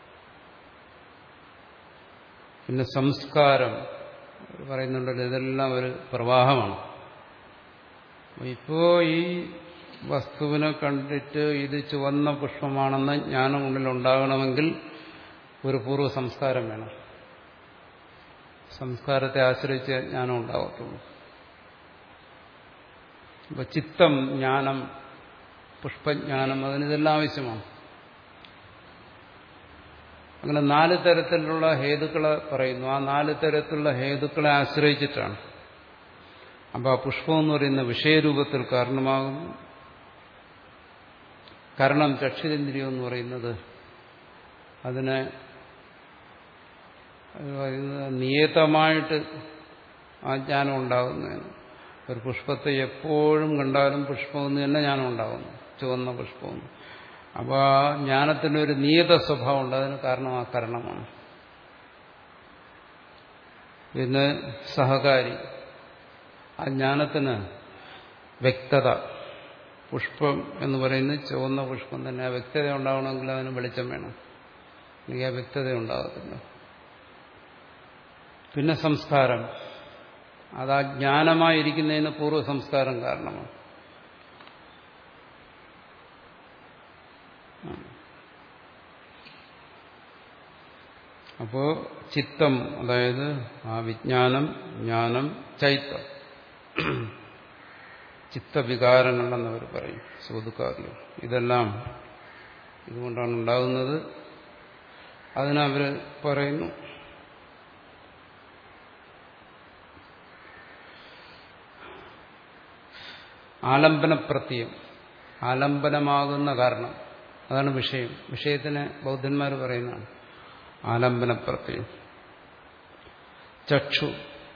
പിന്നെ സംസ്കാരം പറയുന്നുണ്ടല്ലോ, ഇതെല്ലാം ഒരു പ്രവാഹമാണ്. ഇപ്പോ ഈ വസ്തുവിനെ കണ്ടിട്ട് ഇത് ചുവന്ന പുഷ്പമാണെന്ന് ജ്ഞാനം ഉള്ളിൽ ഉണ്ടാകണമെങ്കിൽ ഒരു പൂർവ്വ സംസ്കാരം വേണം. സംസ്കാരത്തെ ആശ്രയിച്ച് ജ്ഞാനം ഉണ്ടാകത്തുള്ളൂ. അപ്പൊ ചിത്തം, ജ്ഞാനം, പുഷ്പജ്ഞാനം, അതിനിതെല്ലാം ആവശ്യമാണ്. അങ്ങനെ നാല് തരത്തിലുള്ള ഹേതുക്കളെ പറയുന്നു. ആ നാല് തരത്തിലുള്ള ഹേതുക്കളെ ആശ്രയിച്ചിട്ടാണ്. അപ്പോൾ ആ പുഷ്പം എന്ന് പറയുന്ന വിഷയരൂപത്തിൽ കാരണമാകുന്നു. കാരണം ചക്ഷുരേന്ദ്രിയം എന്ന് പറയുന്നത് അതിനെ നിയതമായിട്ട് ആ ജ്ഞാനം ഉണ്ടാകുന്നതിന്. ഒരു പുഷ്പത്തെ എപ്പോഴും കണ്ടാലും പുഷ്പമെന്ന് തന്നെ ജ്ഞാനം ഉണ്ടാകുന്നു, ചുവന്ന പുഷ്പമെന്ന്. അപ്പോൾ ആ ജ്ഞാനത്തിനൊരു നിയത സ്വഭാവം ഉണ്ട്, അതിന് കാരണം ആ കരണമാണ്. പിന്നെ സഹകാരി, ആ ജ്ഞാനത്തിന് വ്യക്തത. പുഷ്പം എന്ന് പറയുന്നത് ചുവന്ന പുഷ്പം തന്നെ, ആ വ്യക്തത ഉണ്ടാവണമെങ്കിൽ അതിന് വെളിച്ചം വേണം, അല്ലെങ്കിൽ ആ വ്യക്തത ഉണ്ടാകത്തില്ല. പിന്നെ സംസ്കാരം, അത് ആ ജ്ഞാനമായിരിക്കുന്നതിന് പൂർവ്വ സംസ്കാരം കാരണമാണ്. അപ്പോ ചിത്തം, അതായത് ആ വിജ്ഞാനം, ജ്ഞാനം, ചൈത്തം, ചിത്തവികാരങ്ങളെന്നവർ പറയും, സുഖദുഃഖാദികൾ, ഇതെല്ലാം ഇതുകൊണ്ടാണ് ഉണ്ടാകുന്നത്. അതിനവർ പറയുന്നു ആലംബനപ്രത്യം, ആലംബനമാകുന്ന കാരണം, അതാണ് വിഷയം. വിഷയത്തിന് ബൗദ്ധന്മാർ പറയുന്നതാണ് ആലംബനപ്രത്യം. ചക്ഷു,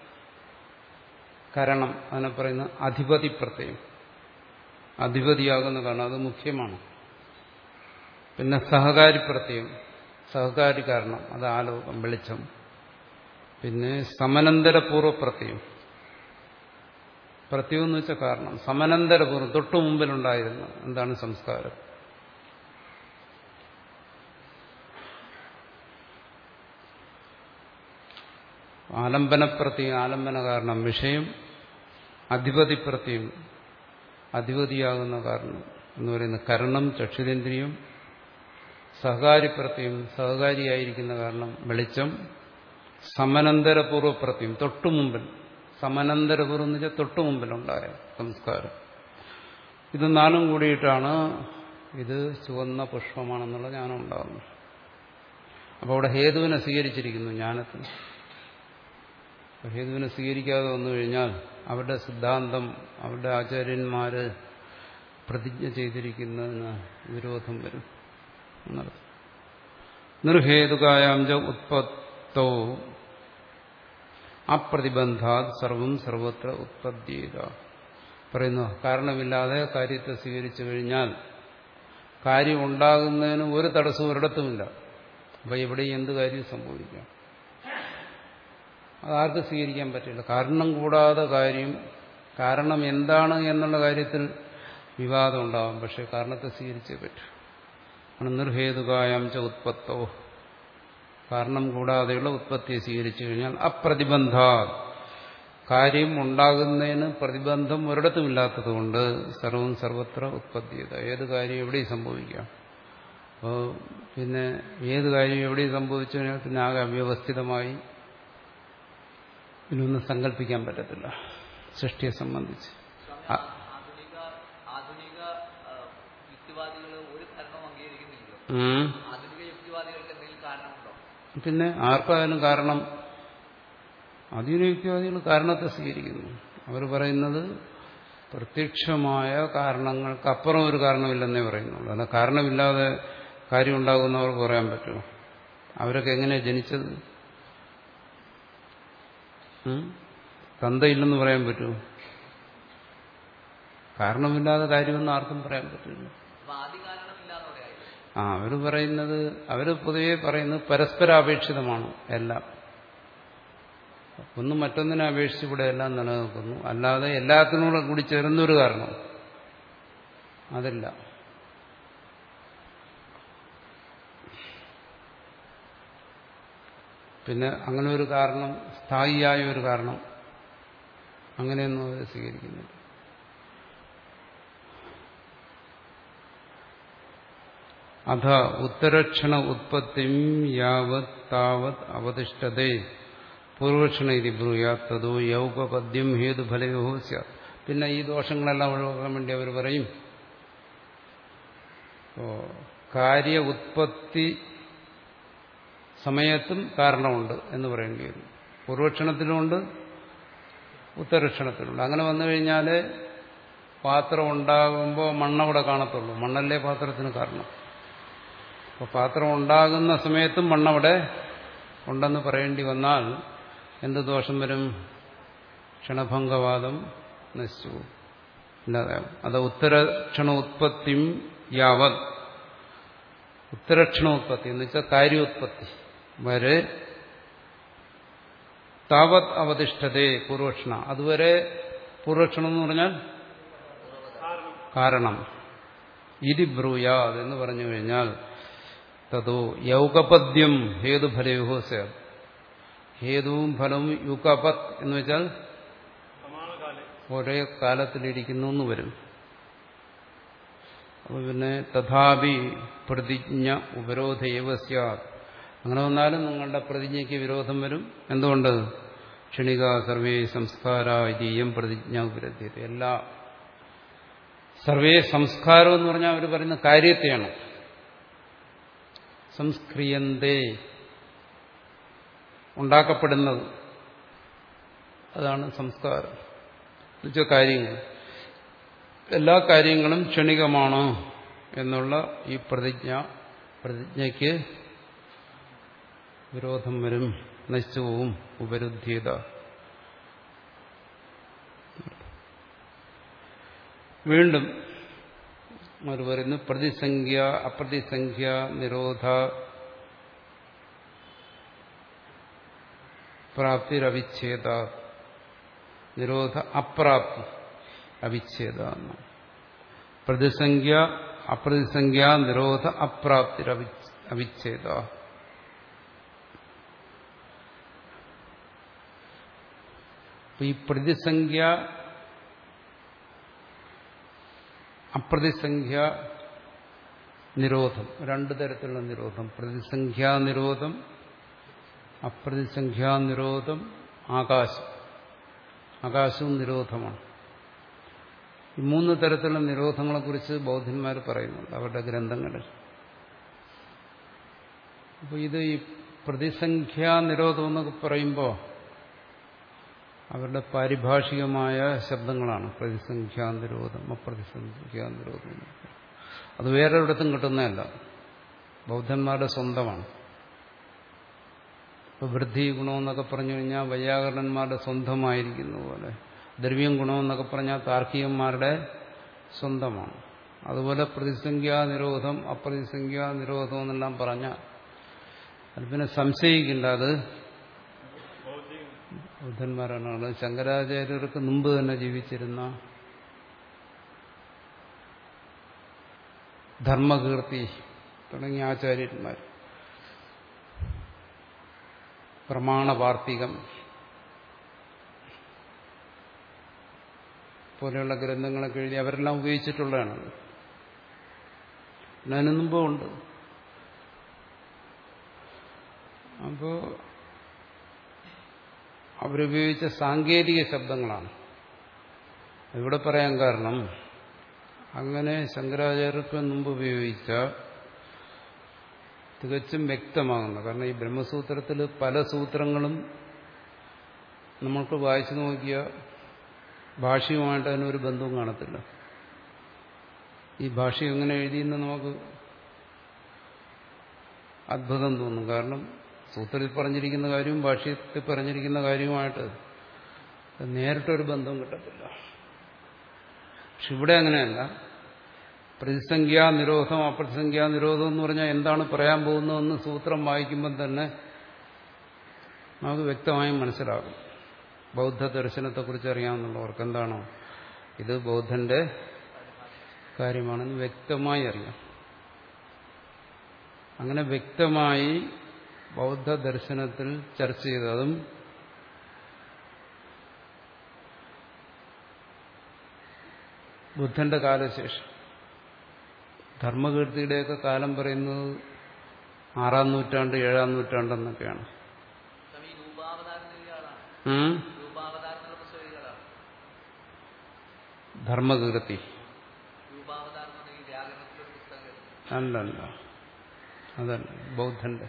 കരണം, അതിനെ പറയുന്ന അധിപതി പ്രത്യം, അധിപതിയാകുന്ന കാരണം, അത് മുഖ്യമാണ്. പിന്നെ സഹകാരി പ്രത്യം, സഹകാരി കാരണം, അത് ആലോകം, വെളിച്ചം. പിന്നെ സമനന്തരപൂർവ്വ പ്രത്യം, പ്രത്യം എന്ന് വെച്ചാൽ കാരണം, സമനന്തരപൂർവ്വം, തൊട്ടു മുമ്പിലുണ്ടായിരുന്നു എന്താണ് സംസ്കാരം. ആലംബനപ്രത്യം, ആലംബന കാരണം, വിഷയം. അധിപതിപ്രത്യം, അധിപതിയാകുന്ന കാരണം എന്ന് പറയുന്ന കരണം, ചക്ഷുരേന്ദ്രിയം. സഹകാരിപ്രത്യം, സഹകാരിയായിരിക്കുന്ന കാരണം, വെളിച്ചം. സമനന്തരപൂർവ്വപ്രത്യം തൊട്ടു മുമ്പിൽ, സമനന്തരപൂർവ്വം എന്ന് വെച്ചാൽ തൊട്ടു മുമ്പിലുണ്ടായ സംസ്കാരം. ഇത് നാലും കൂടിയിട്ടാണ് ഇത് ചുവന്ന പുഷ്പമാണെന്നുള്ള ജ്ഞാനം ഉണ്ടാകുന്നത്. അപ്പോൾ അവിടെ ഹേതുവിനെ സ്വീകരിച്ചിരിക്കുന്നു ജ്ഞാനത്തിന്. ഹേതുവിനെ സ്വീകരിക്കാതെ വന്നു കഴിഞ്ഞാൽ അവരുടെ സിദ്ധാന്തം, അവരുടെ ആചാര്യന്മാര് പ്രതിജ്ഞ ചെയ്തിരിക്കുന്നതിന് വിരോധം വരും എന്നർത്ഥം. നിർഹേതുകായാം ച ഉത്പത്തോ അപ്രതിബന്ധാത് സർവം സർവത്ര ഉത്പദ്യേത. പറയുന്നു, കാരണമില്ലാതെ കാര്യത്തെ സ്വീകരിച്ചു കഴിഞ്ഞാൽ കാര്യം ഉണ്ടാകുന്നതിന് ഒരു തടസ്സവും ഒരിടത്തുമില്ല. അപ്പൊ എവിടെയും എന്ത് കാര്യം സംഭവിക്കാം. അതാർക്കും സ്വീകരിക്കാൻ പറ്റില്ല. കാരണം കൂടാതെ കാര്യം, കാരണം എന്താണ് എന്നുള്ള കാര്യത്തിൽ വിവാദം ഉണ്ടാവും. പക്ഷെ കാരണത്തെ സ്വീകരിച്ചേ പറ്റൂ. നിർഹേതുകായാം ച ഉത്പത്തോ, കാരണം കൂടാതെയുള്ള ഉത്പത്തിയെ സ്വീകരിച്ചു കഴിഞ്ഞാൽ അപ്രതിബന്ധ, കാര്യം ഉണ്ടാകുന്നതിന് പ്രതിബന്ധം ഒരിടത്തുമില്ലാത്തതുകൊണ്ട് സർവം സർവത്ര ഉത്പത്തിയത, ഏത് കാര്യം എവിടെയും സംഭവിക്കാം. അപ്പോൾ പിന്നെ ഏത് കാര്യം എവിടെയും സംഭവിച്ചു കഴിഞ്ഞാൽ പിന്നെ ആകെ അവ്യവസ്ഥിതമായി ഇതിനൊന്നും സങ്കല്പിക്കാൻ പറ്റത്തില്ല സൃഷ്ടിയെ സംബന്ധിച്ച്. ആധുനിക ആധുനിക യുക്തിവാദികൾ ഒരു കാരണം അംഗീകരിക്കുന്നില്ലല്ലോ. ആധുനിക യുക്തിവാദികൾക്ക് എന്തെങ്കിലും കാരണമുണ്ടോ? പിന്നെ ആർക്കായാലും കാരണം, ആധുനിക യുക്തിവാദികൾ കാരണത്തെ സ്വീകരിക്കുന്നു. അവർ പറയുന്നത് പ്രത്യക്ഷമായ കാരണങ്ങൾക്കപ്പുറം ഒരു കാരണമില്ലെന്നേ പറയുന്നുള്ളൂ. അല്ല, കാരണമില്ലാതെ കാര്യം ഉണ്ടാകുന്നവർക്ക് പറയാൻ പറ്റുമോ? അവരൊക്കെ എങ്ങനെയാണ് ജനിച്ചത്? തന്തയില്ലെന്ന് പറയാൻ പറ്റുമോ? കാരണമില്ലാതെ കാര്യമൊന്നും ആർക്കും പറയാൻ പറ്റില്ല. ആ അവർ പറയുന്നത്, അവർ പൊതുവെ പറയുന്നത് പരസ്പരാപേക്ഷിതമാണ് എല്ലാം. ഒന്നും മറ്റൊന്നിനെ അപേക്ഷിച്ച് ഇവിടെ എല്ലാം നിലനിൽക്കുന്നു. അല്ലാതെ എല്ലാത്തിനൂടെ കൂടി ചേർന്നൊരു കാരണം അതില്ല. പിന്നെ അങ്ങനെ ഒരു കാരണം, സ്ഥായിയായ ഒരു കാരണം, അങ്ങനെയൊന്നും അവർ സ്വീകരിക്കുന്നില്ല. അഥ ഉത്തരക്ഷണ ഉത്പത്തിം യാവത് താവത് അവതിഷ്ഠതേ പൂർവക്ഷണ ഇതി ബ്രൂയാത് തതോ യൗപപദ്യം ഹേതുഫലയോ സ്യാത്. പിന്നെ ഈ ദോഷങ്ങളെല്ലാം ഒഴിവാക്കാൻ വേണ്ടി അവർ പറയും, കാര്യ ഉത്പത്തി സമയത്തും കാരണമുണ്ട് എന്ന് പറയേണ്ടി വരും. പൂർവക്ഷണത്തിലുമുണ്ട്, ഉത്തരക്ഷണത്തിലുണ്ട്. അങ്ങനെ വന്നു കഴിഞ്ഞാൽ പാത്രം ഉണ്ടാകുമ്പോൾ മണ്ണവിടെ കാണത്തുള്ളൂ. മണ്ണല്ലേ പാത്രത്തിന് കാരണം. അപ്പോൾ പാത്രം ഉണ്ടാകുന്ന സമയത്തും മണ്ണവിടെ ഉണ്ടെന്ന് പറയേണ്ടി വന്നാൽ എന്ത് ദോഷം വരും? ക്ഷണഭംഗവാദം നശിച്ചു ഇല്ലാതാവും. അത് ഉത്തരക്ഷണ ഉത്പത്തിയും യാവത്, ഉത്തരക്ഷണോത്പത്തി എന്ന് വെച്ചാൽ കാര്യോത്പത്തി വരെ താവത് അവതിഷ്ഠതേ പൂർവക്ഷണ, അതുവരെ പൂർവക്ഷണം എന്ന് പറഞ്ഞാൽ കാരണം. ഇതി ബ്രൂയാത് എന്ന് പറഞ്ഞു കഴിഞ്ഞാൽ തതോ യൗകപദ്യം ഹേതുഫലയോ സ്യാത്. ഹേതുവും ഫലവും യുഗപത് എന്ന് വെച്ചാൽ ഒരേ കാലത്തിലിരിക്കുന്നു എന്ന് വരും. അപ്പൊ പിന്നെ തഥാപി പ്രതിജ്ഞ ഉപരോധേവ സ്യാത്. അങ്ങനെ വന്നാലും നിങ്ങളുടെ പ്രതിജ്ഞയ്ക്ക് വിരോധം വരും. എന്തുകൊണ്ട്? ക്ഷണിക സർവേ സംസ്കാര ഇതീയം പ്രതിജ്ഞ ഉപരോധ്യത. എല്ലാ സർവേ സംസ്കാരം എന്ന് പറഞ്ഞാൽ അവർ പറയുന്ന കാര്യത്തെയാണ്. സംസ്ക്രിയന്തേ, ഉണ്ടാക്കപ്പെടുന്നത്, അതാണ് സംസ്കാരം എന്നുവെച്ചാൽ കാര്യങ്ങൾ. എല്ലാ കാര്യങ്ങളും ക്ഷണികമാണ് എന്നുള്ള ഈ പ്രതിജ്ഞ, പ്രതിജ്ഞയ്ക്ക് വിരോധം വരും, നശിച്ചു പോവും. ഉപരുദ്ധ്യത. വീണ്ടും അവർ പറയുന്നു പ്രതിസംഖ്യ അപ്രതിസംഖ്യ നിരോധ പ്രാപ്തിരവിച്ഛേദ. നിരോധ അപ്രാപ്തി അവിച്ഛേദ. പ്രതിസംഖ്യ അപ്രതിസംഖ്യ നിരോധ അപ്രാപ്തിരവി അവിച്ഛേദ. ഈ പ്രതിസംഖ്യ അപ്രതിസംഖ്യ നിരോധം, രണ്ടു തരത്തിലുള്ള നിരോധം. പ്രതിസംഖ്യാ നിരോധം, അപ്രതിസംഖ്യാനിരോധം ആകാശം. ആകാശവും നിരോധമാണ്. ഈ മൂന്ന് തരത്തിലുള്ള നിരോധങ്ങളെക്കുറിച്ച് ബൗദ്ധന്മാർ പറയുന്നുണ്ട് അവരുടെ ഗ്രന്ഥങ്ങളിൽ. അപ്പോൾ ഇത് ഈ പ്രതിസംഖ്യാനിരോധം എന്നൊക്കെ പറയുമ്പോൾ അവരുടെ പാരിഭാഷികമായ ശബ്ദങ്ങളാണ്. പ്രതിസംഖ്യാനിരോധം, അപ്രതിസംഖ്യാനിരോധം. അത് വേറെ എവിടത്തും കിട്ടുന്നതല്ല, ബൗദ്ധന്മാരുടെ സ്വന്തമാണ്. ഇപ്പോൾ വൃദ്ധി ഗുണമെന്നൊക്കെ പറഞ്ഞു കഴിഞ്ഞാൽ വൈയാകരണന്മാരുടെ സ്വന്തമായിരിക്കുന്ന പോലെ, ദ്രവ്യം ഗുണമെന്നൊക്കെ പറഞ്ഞാൽ താർക്കികന്മാരുടെ സ്വന്തമാണ്. അതുപോലെ പ്രതിസംഖ്യാനിരോധം, അപ്രതിസംഖ്യാനിരോധം എന്നെല്ലാം പറഞ്ഞാൽ അത് പിന്നെ സംശയിക്കേണ്ട, അത് ബൗദ്ധന്മാരാണ്. ശങ്കരാചാര്യർക്ക് മുമ്പ് തന്നെ ജീവിച്ചിരുന്ന ധർമ്മകീർത്തി തുടങ്ങിയ ആചാര്യന്മാർ, പ്രമാണവാർത്തികം പോലെയുള്ള ഗ്രന്ഥങ്ങളൊക്കെ എഴുതി അവരെല്ലാം ഉപയോഗിച്ചിട്ടുള്ളതാണത്. അതിനു മുമ്പും ഉണ്ട്. അപ്പോൾ അവരുപയോഗിച്ച സാങ്കേതിക ശബ്ദങ്ങളാണ് ഇവിടെ പറയാൻ കാരണം. അങ്ങനെ ശങ്കരാചാര്യർക്ക് മുമ്പ് ഉപയോഗിച്ച തികച്ചും വ്യക്തമാകുന്ന, കാരണം ഈ ബ്രഹ്മസൂത്രത്തിൽ പല സൂത്രങ്ങളും നമ്മൾക്ക് വായിച്ചു നോക്കിയ ഭാഷ്യവുമായിട്ട് അതിനൊരു ബന്ധവും കാണത്തില്ല. ഈ ഭാഷ്യം എങ്ങനെ എഴുതിയെന്ന് നമുക്ക് അത്ഭുതം തോന്നും. കാരണം സൂത്രത്തിൽ പറഞ്ഞിരിക്കുന്ന കാര്യവും ഭാഷ്യത്തിൽ പറഞ്ഞിരിക്കുന്ന കാര്യവുമായിട്ട് നേരിട്ടൊരു ബന്ധവും കിട്ടത്തില്ല. പക്ഷെ ഇവിടെ അങ്ങനെയല്ല. പ്രതിസംഖ്യാ നിരോധം, അപ്രതിസംഖ്യാ നിരോധം എന്ന് പറഞ്ഞാൽ എന്താണ് പറയാൻ പോകുന്നതെന്ന് സൂത്രം വായിക്കുമ്പം തന്നെ നമുക്ക് വ്യക്തമായും മനസ്സിലാകും. ബൗദ്ധ ദർശനത്തെക്കുറിച്ച് അറിയാമെന്നുള്ളവർക്ക് എന്താണോ ഇത് ബൗദ്ധന്റെ കാര്യമാണെന്ന് വ്യക്തമായി അറിയാം. അങ്ങനെ വ്യക്തമായി ബൗദ്ധ ദർശനത്തിൽ ചർച്ച ചെയ്തതും ബുദ്ധന്റെ കാലശേഷം. ധർമ്മകീർത്തിയുടെയൊക്കെ കാലം പറയുന്നത് ആറാം നൂറ്റാണ്ട് ഏഴാം നൂറ്റാണ്ടെന്നൊക്കെയാണ്. ധർമ്മകീർത്തി അല്ലല്ല, അതല്ല ബൗദ്ധന്റെ.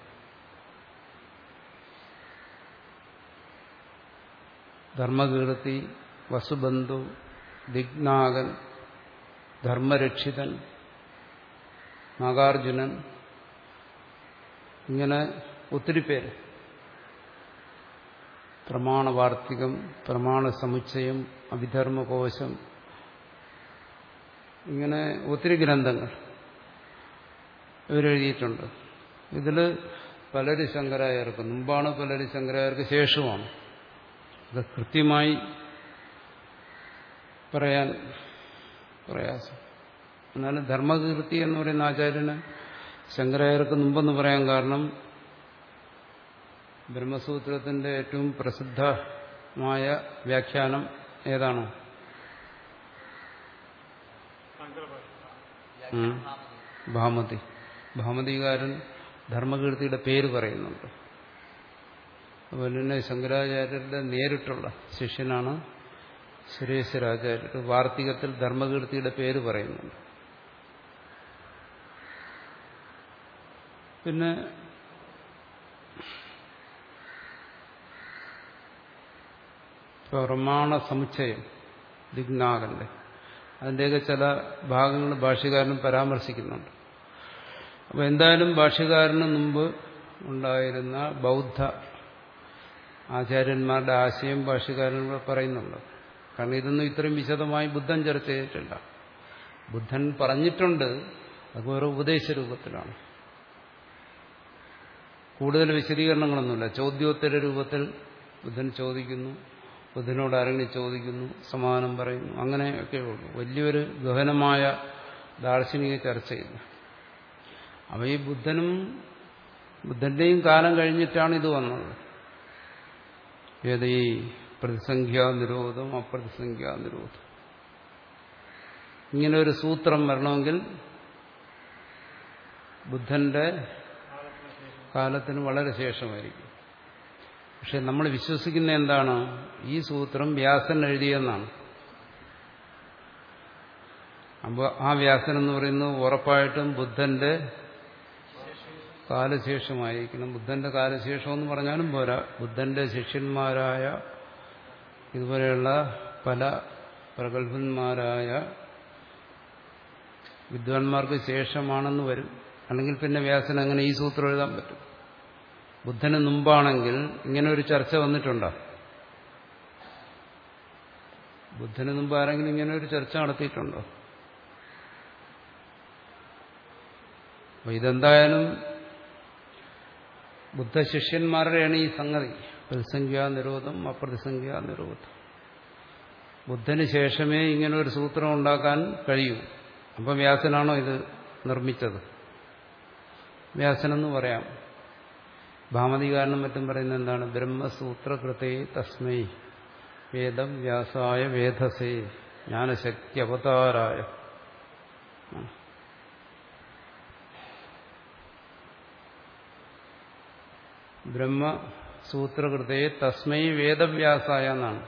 ധർമ്മകീർത്തി, വസുബന്ധു, ദിഗ്നാഗൻ, ധർമ്മരക്ഷിതൻ, നാഗാർജുനൻ, ഇങ്ങനെ ഒത്തിരി പേര്. പ്രമാണവാർത്തികം, പ്രമാണസമുച്ചയം, അഭിധർമ്മകോശം, ഇങ്ങനെ ഒത്തിരി ഗ്രന്ഥങ്ങൾ ഇവരെഴുതിയിട്ടുണ്ട്. ഇതിൽ പലര് ശങ്കരാചാര്യർക്ക് മുമ്പാണ്, പലര് ശങ്കരാചാര്യർക്ക് ശേഷമാണ്. ഇത് കൃത്യമായി പറയാൻ പ്രയാസം. എന്നാലും ധർമ്മകീർത്തി എന്ന് പറയുന്ന ആചാര്യന് ശങ്കരാചാര്യർക്ക് മുമ്പെന്ന് പറയാൻ കാരണം ബ്രഹ്മസൂത്രത്തിന്റെ ഏറ്റവും പ്രസിദ്ധമായ വ്യാഖ്യാനം ഏതാണോ? ഭാമതി. ഭാമതികാരൻ ധർമ്മകീർത്തിയുടെ പേര് പറയുന്നുണ്ട്. അതുപോലെ തന്നെ ശങ്കരാചാര്യരുടെ നേരിട്ടുള്ള ശിഷ്യനാണ് സുരേശ്വരാചാര്യർ. വാർത്തികത്തിൽ ധർമ്മകീർത്തിയുടെ പേര് പറയുന്നുണ്ട്. പിന്നെ പ്രമാണ സമുച്ചയം ദിഗ്നാഗന്റെ, അതിൻ്റെയൊക്കെ ചില ഭാഗങ്ങൾ ഭാഷ്യകാരനും പരാമർശിക്കുന്നുണ്ട്. അപ്പോൾ എന്തായാലും ഭാഷ്യകാരന് മുമ്പ് ഉണ്ടായിരുന്ന ബൗദ്ധ ആചാര്യന്മാരുടെ ആശയം ഭാഷ്യകാരനോട് പറയുന്നുണ്ട്. കാരണം ഇതൊന്നും ഇത്രയും വിശദമായി ബുദ്ധൻ ചർച്ച ചെയ്തിട്ടില്ല. ബുദ്ധൻ പറഞ്ഞിട്ടുണ്ട്, അത് ഓരോ ഉപദേശ രൂപത്തിലാണ്. കൂടുതൽ വിശദീകരണങ്ങളൊന്നുമില്ല. ചോദ്യോത്തര രൂപത്തിൽ ബുദ്ധൻ ചോദിക്കുന്നു, ബുദ്ധനോട് ആരെങ്കിലും ചോദിക്കുന്നു, സമാധാനം പറയുന്നു, അങ്ങനെയൊക്കെ ഉള്ളൂ. വലിയൊരു ഗഹനമായ ദാർശനിക ചർച്ചയില്ല. അപ്പോൾ ഈ ബുദ്ധനും ബുദ്ധന്റെയും കാലം കഴിഞ്ഞിട്ടാണ് ഇത് വന്നത്. ഏത് ഈ പ്രതിസംഖ്യാ നിരോധം, അപ്രതിസംഖ്യാ നിരോധം, ഇങ്ങനെ ഒരു സൂത്രം വരണമെങ്കിൽ ബുദ്ധന്റെ കാലത്തിന് വളരെ ശേഷമായിരിക്കും. പക്ഷെ നമ്മൾ വിശ്വസിക്കുന്ന എന്താണ്? ഈ സൂത്രം വ്യാസൻ എഴുതിയെന്നാണ്. അപ്പോൾ ആ വ്യാസൻ എന്ന് പറയുന്നത് ഉറപ്പായിട്ടും ബുദ്ധന്റെ കാലശേഷമായിരിക്കണം. ബുദ്ധന്റെ കാലശേഷം എന്ന് പറഞ്ഞാലും പോരാ, ബുദ്ധന്റെ ശിഷ്യന്മാരായ ഇതുപോലെയുള്ള പല പ്രഗത്ഭന്മാരായ വിദ്വാൻമാർക്ക് ശേഷമാണെന്ന് വരും. അല്ലെങ്കിൽ പിന്നെ വ്യാസൻ അങ്ങനെ ഈ സൂത്രം എഴുതാൻ പറ്റും? ബുദ്ധന് മുമ്പാണെങ്കിൽ ഇങ്ങനെ ഒരു ചർച്ച വന്നിട്ടുണ്ടോ? ബുദ്ധന് മുമ്പ് ആരെങ്കിലും ഇങ്ങനെ ഒരു ചർച്ച നടത്തിയിട്ടുണ്ടോ? അപ്പൊ ഇതെന്തായാലും ബുദ്ധശിഷ്യന്മാരുടെയാണ് ഈ സംഗതി. പ്രതിസംഖ്യാ നിരോധം, അപ്രതിസംഖ്യാ നിരോധം. ബുദ്ധന് ശേഷമേ ഇങ്ങനെ ഒരു സൂത്രം ഉണ്ടാക്കാൻ കഴിയൂ. അപ്പം വ്യാസനാണോ ഇത് നിർമ്മിച്ചത്? വ്യാസനെന്ന് പറയാം. ഭാമതികാരനും മറ്റും പറയുന്നത് എന്താണ്? ബ്രഹ്മസൂത്രകൃതേ തസ്മൈ വേദം വ്യാസായ വേദസേ ജ്ഞാനശക്തി അവതാരായ. ബ്രഹ്മസൂത്രകൃതേ തസ്മൈ വേദവ്യാസായ എന്നാണ്.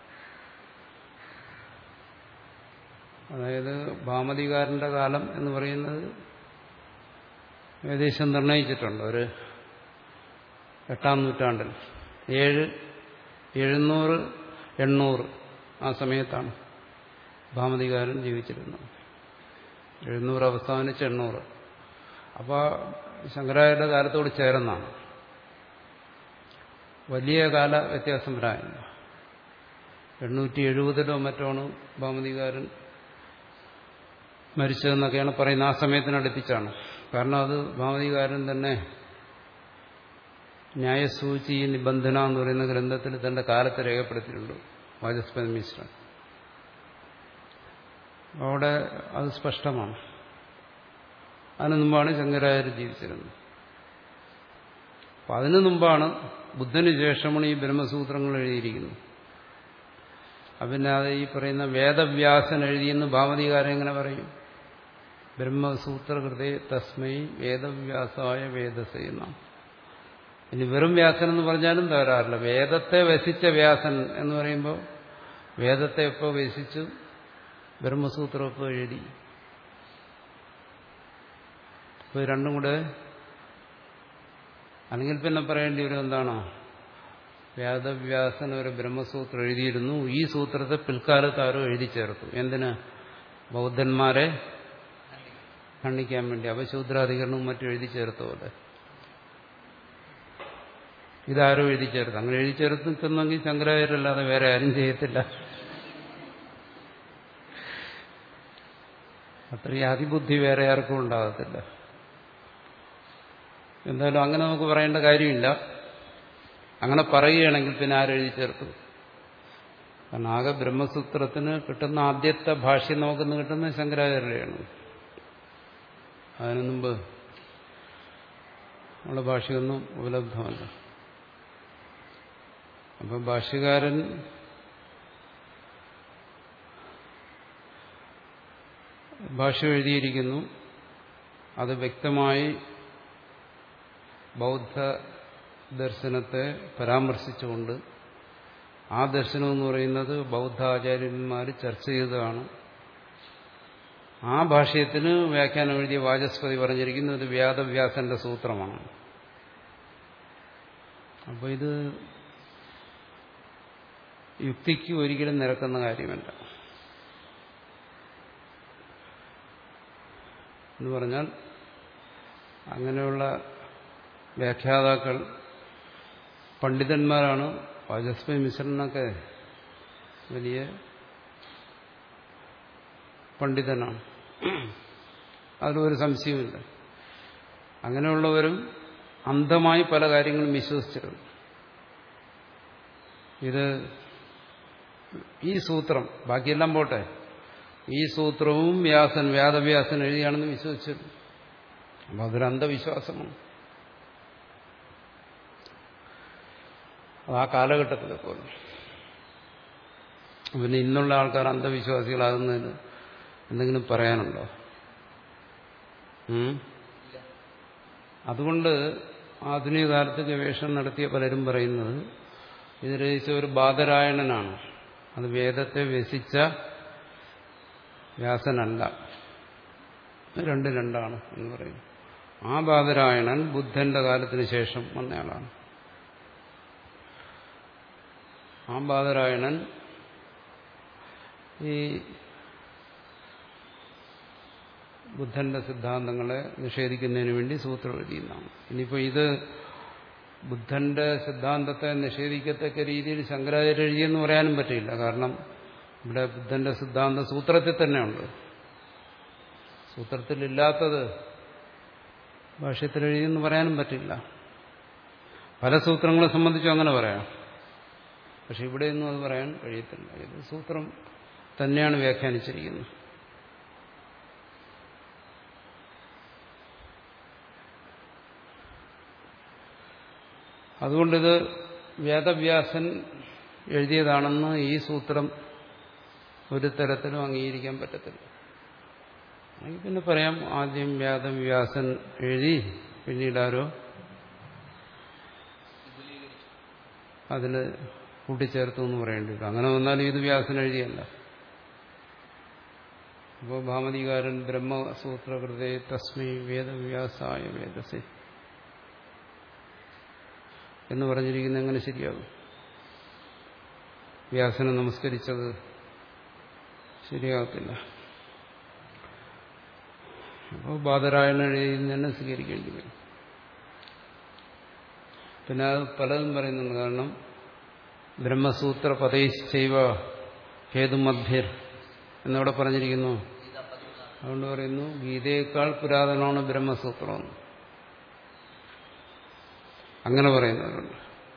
അതായത് ഭാമതികാരന്റെ കാലം എന്ന് പറയുന്നത് ഏകദേശം നിർണയിച്ചിട്ടുണ്ട്. ഒരു എട്ടാം നൂറ്റാണ്ടിൽ ഏഴ് എഴുന്നൂറ് എണ്ണൂറ് ആ സമയത്താണ് ഭാമതികാരൻ ജീവിച്ചിരുന്നത്. എഴുന്നൂറ് അവസാനിച്ച് എണ്ണൂറ്. അപ്പോൾ ശങ്കരാചാര്യരുടെ കാലത്തോട് ചേർന്നാണ്. വലിയ കാല വ്യത്യാസം വരാനില്ല. എണ്ണൂറ്റി എഴുപതിലോ മറ്റാണ് ഭാമതികാരൻ മരിച്ചതെന്നൊക്കെയാണ് പറയുന്നത്. ആ സമയത്തിനടുപ്പിച്ചാണ്. കാരണം അത് ഭാമതികാരൻ തന്നെ ന്യായസൂചി നിബന്ധന എന്ന് പറയുന്ന ഗ്രന്ഥത്തിൽ തന്റെ കാലത്ത് രേഖപ്പെടുത്തിയിട്ടുണ്ട്, വാചസ്പതി മിശ്രൻ. അവിടെ അത് സ്പഷ്ടമാണ്. അതിനു മുമ്പാണ് ശങ്കരാചാര്യർ ജീവിച്ചിരുന്നത്. അപ്പം അതിനു മുമ്പാണ്, ബുദ്ധന് ശേഷമാണ് ഈ ബ്രഹ്മസൂത്രങ്ങൾ എഴുതിയിരിക്കുന്നത്. പിന്നെ അത് ഈ പറയുന്ന വേദവ്യാസൻ എഴുതിയെന്ന് ഭാമതികാരൻ എങ്ങനെ പറയും? ബ്രഹ്മസൂത്രകൃതേ തസ്മൈ വേദവ്യാസായ വേദസേ എന്നാണ്. ഇനി വെറും വ്യാസൻ എന്ന് പറഞ്ഞാലും തകരാറില്ല. വേദത്തെ വസിച്ച വ്യാസൻ എന്ന് പറയുമ്പോൾ വേദത്തെ എപ്പോൾ വസിച്ചു? ബ്രഹ്മസൂത്രം ഇപ്പോൾ എഴുതി. ഇപ്പോൾ രണ്ടും കൂടെ അല്ലെങ്കിൽ പിന്നെ പറയേണ്ടി വരും എന്താണോ? വേദവ്യാസൻ ഒരു ബ്രഹ്മസൂത്രം എഴുതിയിരുന്നു. ഈ സൂത്രത്തെ പിൽക്കാലത്ത് ആരോ എഴുതി ചേർത്തു. എന്തിന്? ബൗദ്ധന്മാരെ ഖണ്ഡിക്കാൻ വേണ്ടി. അപശൂദ്രാധികരണവും മറ്റും എഴുതി ചേർത്ത പോലെ ഇതാരോ എഴുതി ചേർത്ത്. അങ്ങനെ എഴുതി ചേർത്തിട്ടുണ്ടെങ്കിൽ ശങ്കരാചാര്യരല്ലാതെ വേറെ ആരും ചെയ്യത്തില്ല. അത്രയും അതിബുദ്ധി വേറെ ആർക്കും ഉണ്ടാകത്തില്ല. എന്തായാലും അങ്ങനെ നമുക്ക് പറയേണ്ട കാര്യമില്ല. അങ്ങനെ പറയുകയാണെങ്കിൽ പിന്നെ ആരെഴുതി ചേർത്തു? കാരണം ആകെ ബ്രഹ്മസൂത്രത്തിന് കിട്ടുന്ന ആദ്യത്തെ ഭാഷ്യം നമുക്കിന്ന് കിട്ടുന്നത് ശങ്കരാചാര്യരെയാണ്. അതിനു മുമ്പ് ഉള്ള ഭാഷയൊന്നും ഉപലബ്ധമല്ല. അപ്പം ഭാഷ്യകാരൻ ഭാഷ്യം എഴുതിയിരിക്കുന്നു. അത് വ്യക്തമായി ബൗദ്ധ ദർശനത്തെ പരാമർശിച്ചുകൊണ്ട്, ആ ദർശനം എന്ന് പറയുന്നത് ബൗദ്ധാചാര്യന്മാർ ചർച്ച ചെയ്തതാണ്. ആ ഭാഷ്യത്തിന് വ്യാഖ്യാനം എഴുതിയ വാചസ്പതി പറഞ്ഞിരിക്കുന്നത് ഇത് വേദവ്യാസന്റെ സൂത്രമാണ്. അപ്പോൾ ഇത് യുക്തിക്ക് ഒരിക്കലും നിരക്കുന്ന കാര്യമല്ല. എന്ന് പറഞ്ഞാൽ അങ്ങനെയുള്ള വ്യാഖ്യാതാക്കൾ പണ്ഡിതന്മാരാണ്. വാചസ്പതി മിശ്രനൊക്കെ വലിയ പണ്ഡിതനാണ്, അതിലൊരു സംശയമില്ല. അങ്ങനെയുള്ളവരും അന്ധമായി പല കാര്യങ്ങളും വിശ്വസിച്ചിരുന്നു. ഇത് ഈ സൂത്രം, ബാക്കിയെല്ലാം പോട്ടെ, ഈ സൂത്രവും വ്യാസൻ വേദവ്യാസൻ എഴുതിയാണെന്ന് വിശ്വസിച്ചിരുന്നു. അപ്പം അതൊരു അന്ധവിശ്വാസമാണ്. അത് ആ കാലഘട്ടത്തിലൊക്കെ വന്നു. പിന്നെ ഇന്നുള്ള ആൾക്കാർ അന്ധവിശ്വാസികളാകുന്നതിന് എന്തെങ്കിലും പറയാനുണ്ടോ? അതുകൊണ്ട് ആധുനിക കാലത്ത് ഗവേഷണം നടത്തിയ പലരും പറയുന്നത് ഇത് രചിച്ച ഒരു ബാദരായണനാണ്. അത് വേദത്തെ വ്യസിച്ച വ്യാസനല്ല. രണ്ട് രണ്ടാണ് എന്ന് പറയും. ആ ബാദരായണൻ ബുദ്ധന്റെ കാലത്തിന് ശേഷം വന്നയാളാണ്. ആ ബാദരായണൻ ഈ ബുദ്ധന്റെ സിദ്ധാന്തങ്ങളെ നിഷേധിക്കുന്നതിന് വേണ്ടി സൂത്രം എഴുതിയെന്നാണ്. ഇനിയിപ്പോൾ ഇത് ബുദ്ധന്റെ സിദ്ധാന്തത്തെ നിഷേധിക്കത്തക്ക രീതിയിൽ ശങ്കരാചാര്യ എഴുതിയെന്ന് പറയാനും പറ്റില്ല. കാരണം ഇവിടെ ബുദ്ധന്റെ സിദ്ധാന്തം സൂത്രത്തിൽ തന്നെയുണ്ട്. സൂത്രത്തിലില്ലാത്തത് ഭാഷ്യത്തിൽ എഴുതിയെന്ന് പറയാനും പറ്റില്ല. പല സൂത്രങ്ങളെ സംബന്ധിച്ചും അങ്ങനെ പറയാം. പക്ഷെ ഇവിടെയൊന്നും അത് പറയാൻ കഴിയത്തില്ല. ഇത് സൂത്രം തന്നെയാണ് വ്യാഖ്യാനിച്ചിരിക്കുന്നത്. അതുകൊണ്ടിത് വേദവ്യാസൻ എഴുതിയതാണെന്ന് ഈ സൂത്രം ഒരു തരത്തിലും അംഗീകരിക്കാൻ പറ്റത്തില്ല. അല്ലെങ്കിൽ പിന്നെ പറയാം ആദ്യം വേദവ്യാസൻ എഴുതി പിന്നീട് ആരോ അതിൽ കൂട്ടിച്ചേർത്തു എന്ന് പറയേണ്ടി വരും. അങ്ങനെ വന്നാലും ഇത് വ്യാസൻ എഴുതിയല്ല. അപ്പോൾ ഭാമതികാരൻ ബ്രഹ്മസൂത്രകൃതേ തസ്മൈ വേദവ്യാസായ വേദസേ എന്ന് പറഞ്ഞിരിക്കുന്നത് എങ്ങനെ ശരിയാകും? വ്യാസനെ നമസ്കരിച്ചത് ശരിയാകത്തില്ല. അപ്പോൾ ബാദരായണൻ എഴുതി തന്നെ സ്വീകരിക്കേണ്ടി വരും. പിന്നെ അത് പലതും പറയുന്നുണ്ട്. കാരണം ബ്രഹ്മസൂത്ര പദൈശ്ചൈവ ഹേതുമധ്യർ എന്നവിടെ പറഞ്ഞിരിക്കുന്നു. അതുകൊണ്ട് പറയുന്നു ഗീതയേക്കാൾ പുരാതനമാണ് ബ്രഹ്മസൂത്രം. അങ്ങനെ പറയുന്നവരുണ്ട്.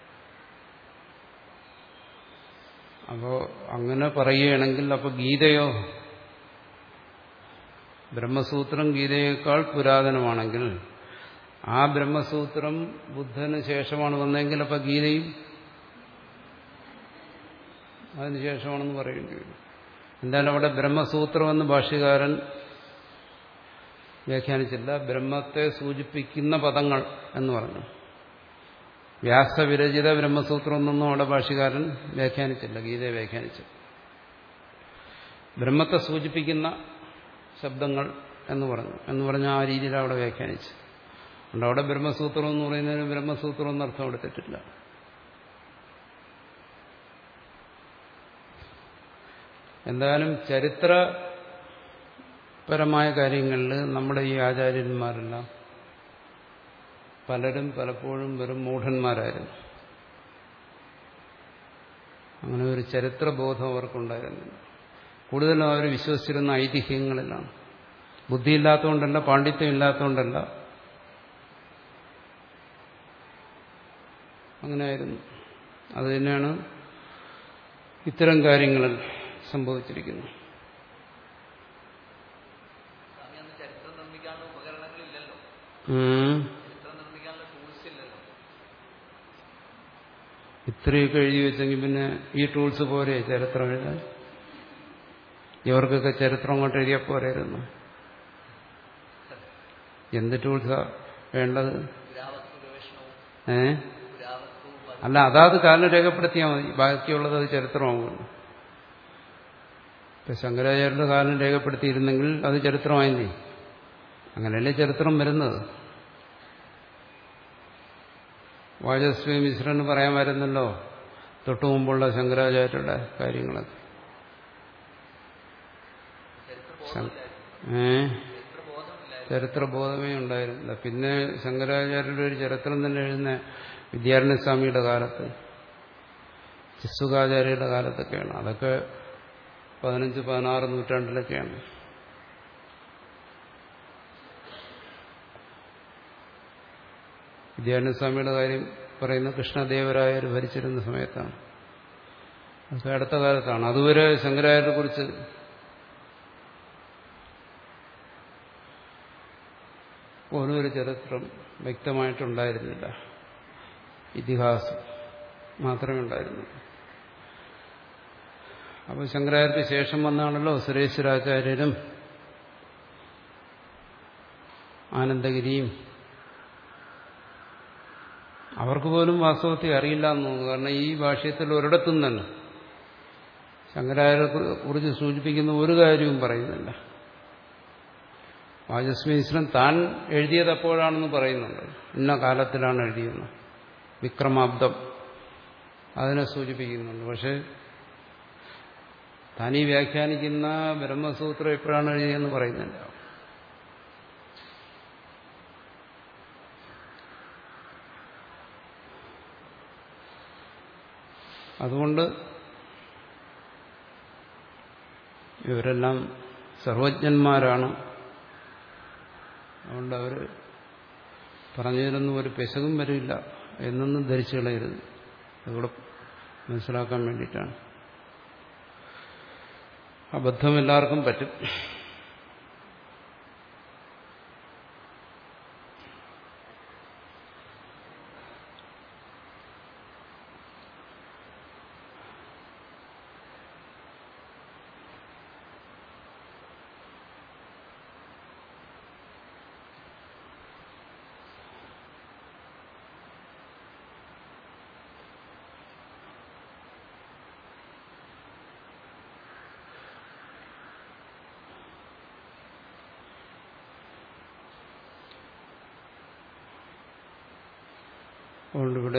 അപ്പോ അങ്ങനെ പറയുകയാണെങ്കിൽ അപ്പൊ ഗീതയോ? ബ്രഹ്മസൂത്രം ഗീതയേക്കാൾ പുരാതനമാണെങ്കിൽ ആ ബ്രഹ്മസൂത്രം ബുദ്ധന് ശേഷമാണ് വന്നതെങ്കിൽ അപ്പൊ ഗീതയും അതിന് ശേഷമാണെന്ന് പറയേണ്ടി വരും. എന്തായാലും അവിടെ ബ്രഹ്മസൂത്രമെന്ന് ഭാഷ്യകാരൻ വ്യാഖ്യാനിച്ചില്ല. ബ്രഹ്മത്തെ സൂചിപ്പിക്കുന്ന പദങ്ങൾ എന്ന് പറഞ്ഞു. വ്യാസവിരചിത ബ്രഹ്മസൂത്രം എന്നൊന്നും അവിടെ ഭാഷ്യകാരൻ വ്യാഖ്യാനിച്ചില്ല. ഗീതയെ വ്യാഖ്യാനിച്ചു. ബ്രഹ്മത്തെ സൂചിപ്പിക്കുന്ന ശബ്ദങ്ങൾ എന്ന് പറഞ്ഞു എന്ന് പറഞ്ഞാൽ ആ രീതിയിൽ അവിടെ വ്യാഖ്യാനിച്ചു. അതുകൊണ്ട് അവിടെ ബ്രഹ്മസൂത്രം എന്ന് പറയുന്നതിന് ബ്രഹ്മസൂത്രം എന്നർത്ഥം എടുത്തിട്ടില്ല. എന്തായാലും ചരിത്രപരമായ കാര്യങ്ങളിൽ നമ്മുടെ ഈ ആചാര്യന്മാരെല്ലാം പലരും പലപ്പോഴും വെറും മൂഢന്മാരായിരുന്നു. അങ്ങനെ ഒരു ചരിത്രബോധം അവർക്കുണ്ടായിരുന്നില്ല. കൂടുതലും അവർ വിശ്വസിച്ചിരുന്ന ഐതിഹ്യങ്ങളിലാണ്. ബുദ്ധിയില്ലാത്തതുകൊണ്ടല്ല, പാണ്ഡിത്യം ഇല്ലാത്തതുകൊണ്ടല്ല, അങ്ങനെയായിരുന്നു. അത് തന്നെയാണ് ഇത്തരം കാര്യങ്ങളിൽ സംഭവിച്ചിരിക്കുന്നത്. ഇത്രയൊക്കെ എഴുതി വെച്ചെങ്കിൽ പിന്നെ ഈ ടൂൾസ് പോരെ ചരിത്രം എഴുതാൻ? ഇവർക്കൊക്കെ ചരിത്രം അങ്ങോട്ട് എഴുതിയാൽ പോരായിരുന്നു. എന്ത് ടൂൾസാ വേണ്ടത്? ഏ അല്ല, അതാത് കാലം രേഖപ്പെടുത്തിയാൽ മതി. ബാക്കിയുള്ളത് അത് ചരിത്രമാകുമല്ലോ. ഇപ്പൊ ശങ്കരാചാര്യരുടെ കാലം രേഖപ്പെടുത്തിയിരുന്നെങ്കിൽ അത് ചരിത്രമായില്ലേ? അങ്ങനെയല്ലേ ചരിത്രം വരുന്നത്. വാചസ്പതി മിശ്രന് പറയാൻ വരുന്നല്ലോ തൊട്ടു മുമ്പുള്ള ശങ്കരാചാര്യരുടെ കാര്യങ്ങളൊക്കെ. ഏ ചരിത്രബോധമേ ഉണ്ടായിരുന്നില്ല. പിന്നെ ശങ്കരാചാര്യരുടെ ഒരു ചരിത്രം തന്നെ എഴുതുന്ന വിദ്യാരണ്യസ്വാമിയുടെ കാലത്ത്, ചിസ്സുകാചാര്യരുടെ കാലത്തൊക്കെയാണ്. അതൊക്കെ പതിനഞ്ച് പതിനാറ് നൂറ്റാണ്ടിലൊക്കെയാണ്. വിദ്യാരണ്യസ്വാമിയുടെ കാര്യം പറയുന്ന കൃഷ്ണദേവരായർ ഭരിച്ചിരുന്ന സമയത്താണ്. അതൊക്കെ അടുത്ത കാലത്താണ്. അതുവരെ ശങ്കരാചാര്യരെ കുറിച്ച് ഓരോരു ചരിത്രം വ്യക്തമായിട്ടുണ്ടായിരുന്നില്ല. ഇതിഹാസം മാത്രമേ ഉണ്ടായിരുന്നുള്ളൂ. അപ്പോൾ ശങ്കരാചാര്യർക്ക് ശേഷം വന്നാണല്ലോ സുരേശ്വരാചാര്യരും ആനന്ദഗിരിയും അവർക്ക് പോലും വാസ്തവത്തെ അറിയില്ല എന്ന് തോന്നുന്നു. കാരണം ഈ ഭാഷ്യത്തിൽ ഒരിടത്തും തന്നെ ശങ്കരാചാര്യരെ കുറിച്ച് സൂചിപ്പിക്കുന്ന ഒരു കാര്യവും പറയുന്നില്ല. വാചസ്പതി മിശ്രൻ താൻ എഴുതിയത് എപ്പോഴാണെന്ന് പറയുന്നുണ്ട്. ഇന്ന കാലത്തിലാണ് എഴുതിയെന്ന്. വിക്രമാബ്ദം അതിനെ സൂചിപ്പിക്കുന്നുണ്ട്. പക്ഷെ താനീ വ്യാഖ്യാനിക്കുന്ന ബ്രഹ്മസൂത്രം എപ്പോഴാണ് എഴുതിയെന്ന് പറയുന്നില്ല. അതുകൊണ്ട് ഇവരെല്ലാം സർവജ്ഞന്മാരാണ്. അതുകൊണ്ട് അവർ പറഞ്ഞതിലൊന്നും ഒരു പിശകും വരില്ല എന്നൊന്നും ധരിച്ചു കളയരുത്. അതുകൂടെ മനസ്സിലാക്കാൻ വേണ്ടിയിട്ടാണ്. അബദ്ധം എല്ലാവർക്കും പറ്റും. അതുകൊണ്ടിവിടെ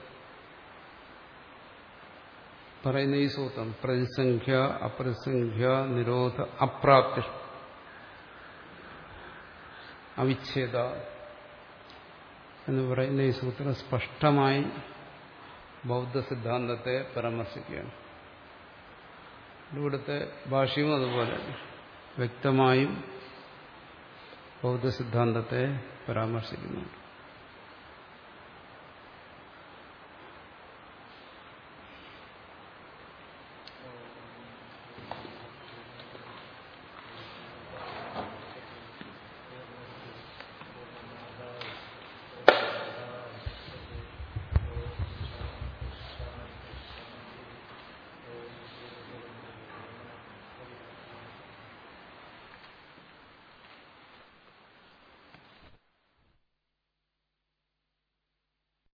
പറയുന്ന ഈ സൂത്രം പ്രതിസംഖ്യ അപ്രതിസംഖ്യ നിരോധ അപ്രാപ്തി അവിച്ഛേദ എന്ന് പറയുന്ന ഈ സൂത്രം സ്പഷ്ടമായി ബൗദ്ധ സിദ്ധാന്തത്തെ പരാമർശിക്കുകയാണ്. ഇവിടുത്തെ ഭാഷ്യവും അതുപോലെ വ്യക്തമായും ബൗദ്ധ സിദ്ധാന്തത്തെ പരാമർശിക്കുന്നുണ്ട്.